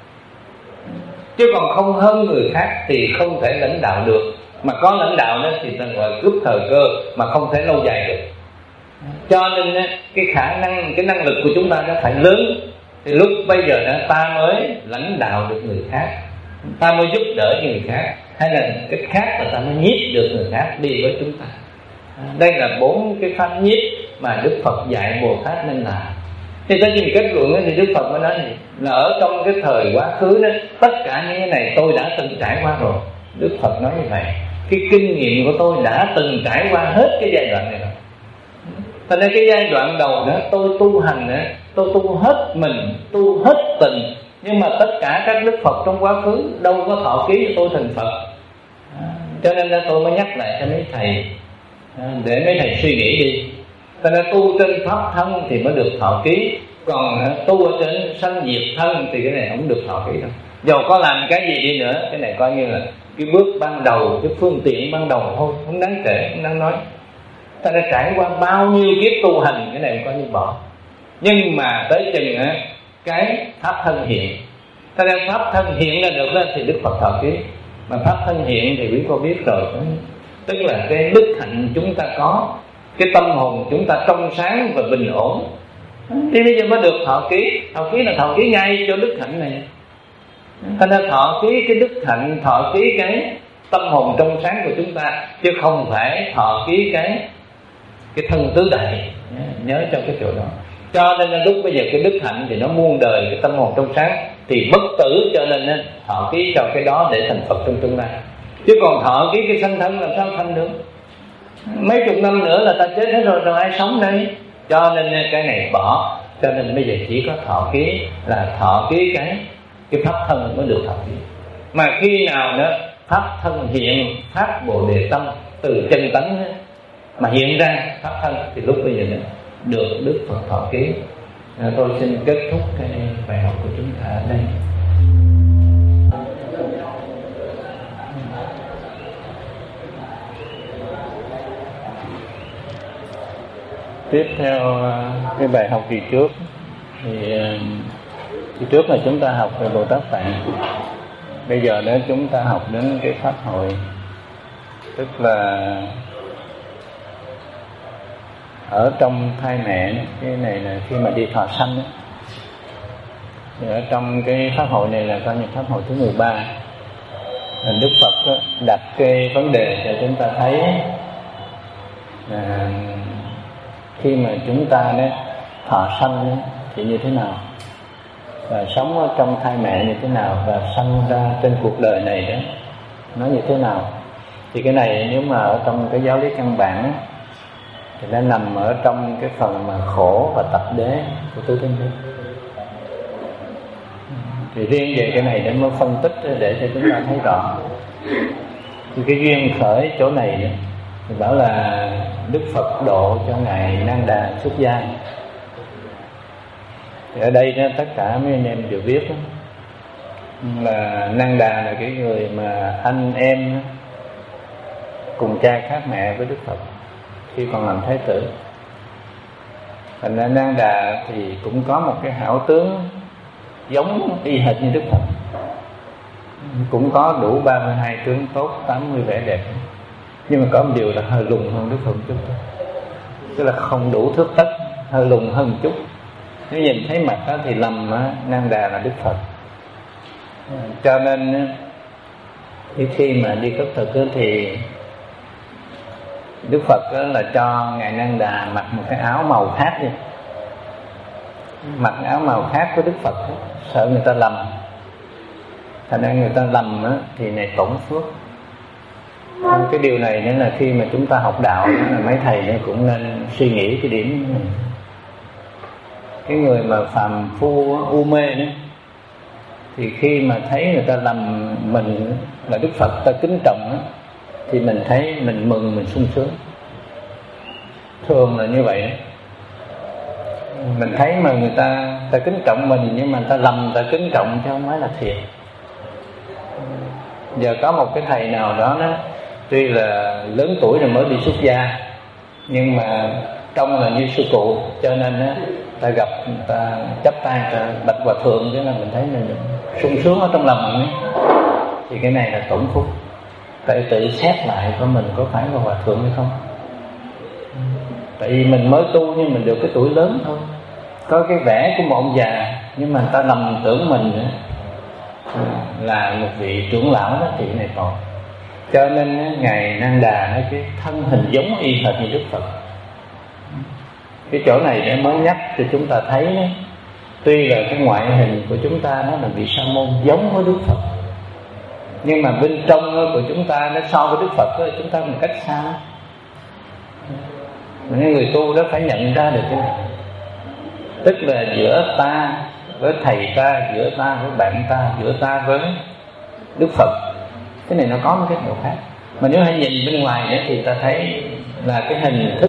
Chứ còn không hơn người khác thì không thể lãnh đạo được. Mà có lãnh đạo đó thì ta gọi cướp thời cơ mà không thể lâu dài được. Cho nên cái khả năng, cái năng lực của chúng ta nó phải lớn, thì lúc bây giờ đó ta mới lãnh đạo được người khác, ta mới giúp đỡ người khác, hay là cách khác là ta mới nhiếp được người khác đi với chúng ta. Đây là bốn cái pháp nhiếp mà Đức Phật dạy Bồ Tát nên làm. Thì ta nhìn kết luận thì Đức Phật mới nói gì? Là ở trong cái thời quá khứ đó, tất cả những cái này tôi đã từng trải qua rồi. Đức Phật nói như vậy, cái kinh nghiệm của tôi đã từng trải qua hết cái giai đoạn này rồi. Thành ra cái giai đoạn đầu đó tôi tu hành đó, tôi tu hết mình, tu hết tình. Nhưng mà tất cả các Đức Phật trong quá khứ đâu có thọ ký cho tôi thành Phật. Cho nên là tôi mới nhắc lại cho mấy thầy, để mấy thầy suy nghĩ đi. Thành ra tu trên pháp thân thì mới được thọ ký, còn tu ở trên sanh diệt thân thì cái này không được thọ ký đâu. Dầu có làm cái gì đi nữa, cái này coi như là cái bước ban đầu, cái phương tiện ban đầu thôi, không đáng kể, không đáng nói. Ta đã trải qua bao nhiêu kiếp tu hành, cái này coi như bỏ. Nhưng mà tới chừng á, cái pháp thân hiện, ta ra pháp thân hiện ra được đó, thì Đức Phật thọ ký. Mà pháp thân hiện thì quý cô biết rồi, tức là cái đức hạnh chúng ta có, cái tâm hồn chúng ta trong sáng và bình ổn, thì bây giờ mới được thọ ký. Thọ ký là thọ ký ngay cho đức hạnh này. Thành ra thọ ký cái đức hạnh, thọ ký cái tâm hồn trong sáng của chúng ta, chứ không phải thọ ký cái cái thân tứ đại. Nhớ cho cái chỗ đó. Cho nên là lúc bây giờ cái đức hạnh thì nó muôn đời, cái tâm hồn trong sáng thì bất tử, cho nên thọ ký cho cái đó để thành Phật trong tương lai. Chứ còn thọ ký cái sanh thân làm sao thành được? Mấy chục năm nữa là ta chết hết rồi, rồi ai sống đây? Cho nên cái này bỏ. Cho nên bây giờ chỉ có thọ ký là thọ ký cái cái pháp thân mới được thọ ký. Mà khi nào đó pháp thân hiện, pháp Bồ Đề tâm từ chân tánh mà hiện ra pháp thân, thì lúc bây giờ nữa được Đức Phật thọ ký. À, tôi xin kết thúc cái bài học của chúng ta ở đây. Tiếp theo cái bài học kỳ trước thì kỳ trước là chúng ta học về Bồ Tát Tạng. Bây giờ đó chúng ta học đến cái pháp hội, tức là ở trong thai mẹ. Cái này là khi mà đi thọ sanh đó. Thì ở trong cái pháp hội này là coi như pháp hội thứ mười ba. Đức Phật đặt cái vấn đề cho chúng ta thấy là khi mà chúng ta đó thọ sanh thì như thế nào, và sống ở trong thai mẹ như thế nào, và sanh ra trên cuộc đời này đó nó như thế nào. Thì cái này nếu mà ở trong cái giáo lý căn bản thì nó nằm ở trong cái phần mà khổ và tập đế của Tứ Thiên Đế. Thì riêng về cái này để mới phân tích để cho chúng ta thấy rõ. Thì cái duyên khởi chỗ này đó, thì bảo là Đức Phật độ cho ngài Nang Đà xuất gia. Thì ở đây đó, tất cả mấy anh em đều biết đó, là Nang Đà là cái người mà anh em cùng cha khác mẹ với Đức Phật khi còn làm thái tử. Thành ra Nang Đà thì cũng có một cái hảo tướng giống y hệt như Đức Phật, cũng có đủ ba mươi hai tướng tốt, tám mươi vẻ đẹp. Nhưng mà có một điều là hơi lùn hơn Đức Phật một chút thôi. Tức là không đủ thước tất, hơi lùn hơn một chút. Nếu nhìn thấy mặt đó thì lầm á, Nang Đà là Đức Phật. Cho nên khi mà đi cấp thực thì Đức Phật là cho ngài Nang Đà mặc một cái áo màu khác đi, mặc áo màu khác của Đức Phật, sợ người ta lầm. Thành ra người ta lầm á, thì này tổn phước. Cái điều này nữa là khi mà chúng ta học đạo là mấy thầy cũng nên suy nghĩ cái điểm này. Cái người mà phàm phu u mê đó, thì khi mà thấy người ta lầm mình là Đức Phật, ta kính trọng đó, thì mình thấy mình mừng, mình sung sướng. Thường là như vậy đó. Mình thấy mà người ta ta kính trọng mình, nhưng mà ta lầm ta kính trọng chứ không phải là thiệt. Giờ có một cái thầy nào đó, đó tuy là lớn tuổi rồi mới đi xuất gia, nhưng mà trông là như sư cụ, cho nên á ta gặp người ta chắp tay ta bạch hòa thượng, cái là mình thấy mình sung sướng ở trong lòng mình ấy. Thì cái này là tổn phúc. Tại tự xét lại của mình có phải là hòa thượng hay không. Tại vì mình mới tu nhưng mình được cái tuổi lớn thôi, có cái vẻ của một ông già, nhưng mà người ta lầm tưởng mình nữa là một vị trưởng lão đó thì này còn. Cho nên ngài Nang Đà nói cái thân hình giống y hệt như Đức Phật. Cái chỗ này để mới nhắc cho chúng ta thấy đó, tuy là cái ngoại hình của chúng ta nó là vị sa môn giống với Đức Phật, nhưng mà bên trong của chúng ta nó so với Đức Phật đó, chúng ta một cách xa. Những người tu đó phải nhận ra được cái này. Tức là giữa ta với thầy ta, giữa ta với bạn ta, giữa ta với Đức Phật, cái này nó có một cái độ khác. Mà nếu hãy nhìn bên ngoài nữa thì ta thấy là cái hình thức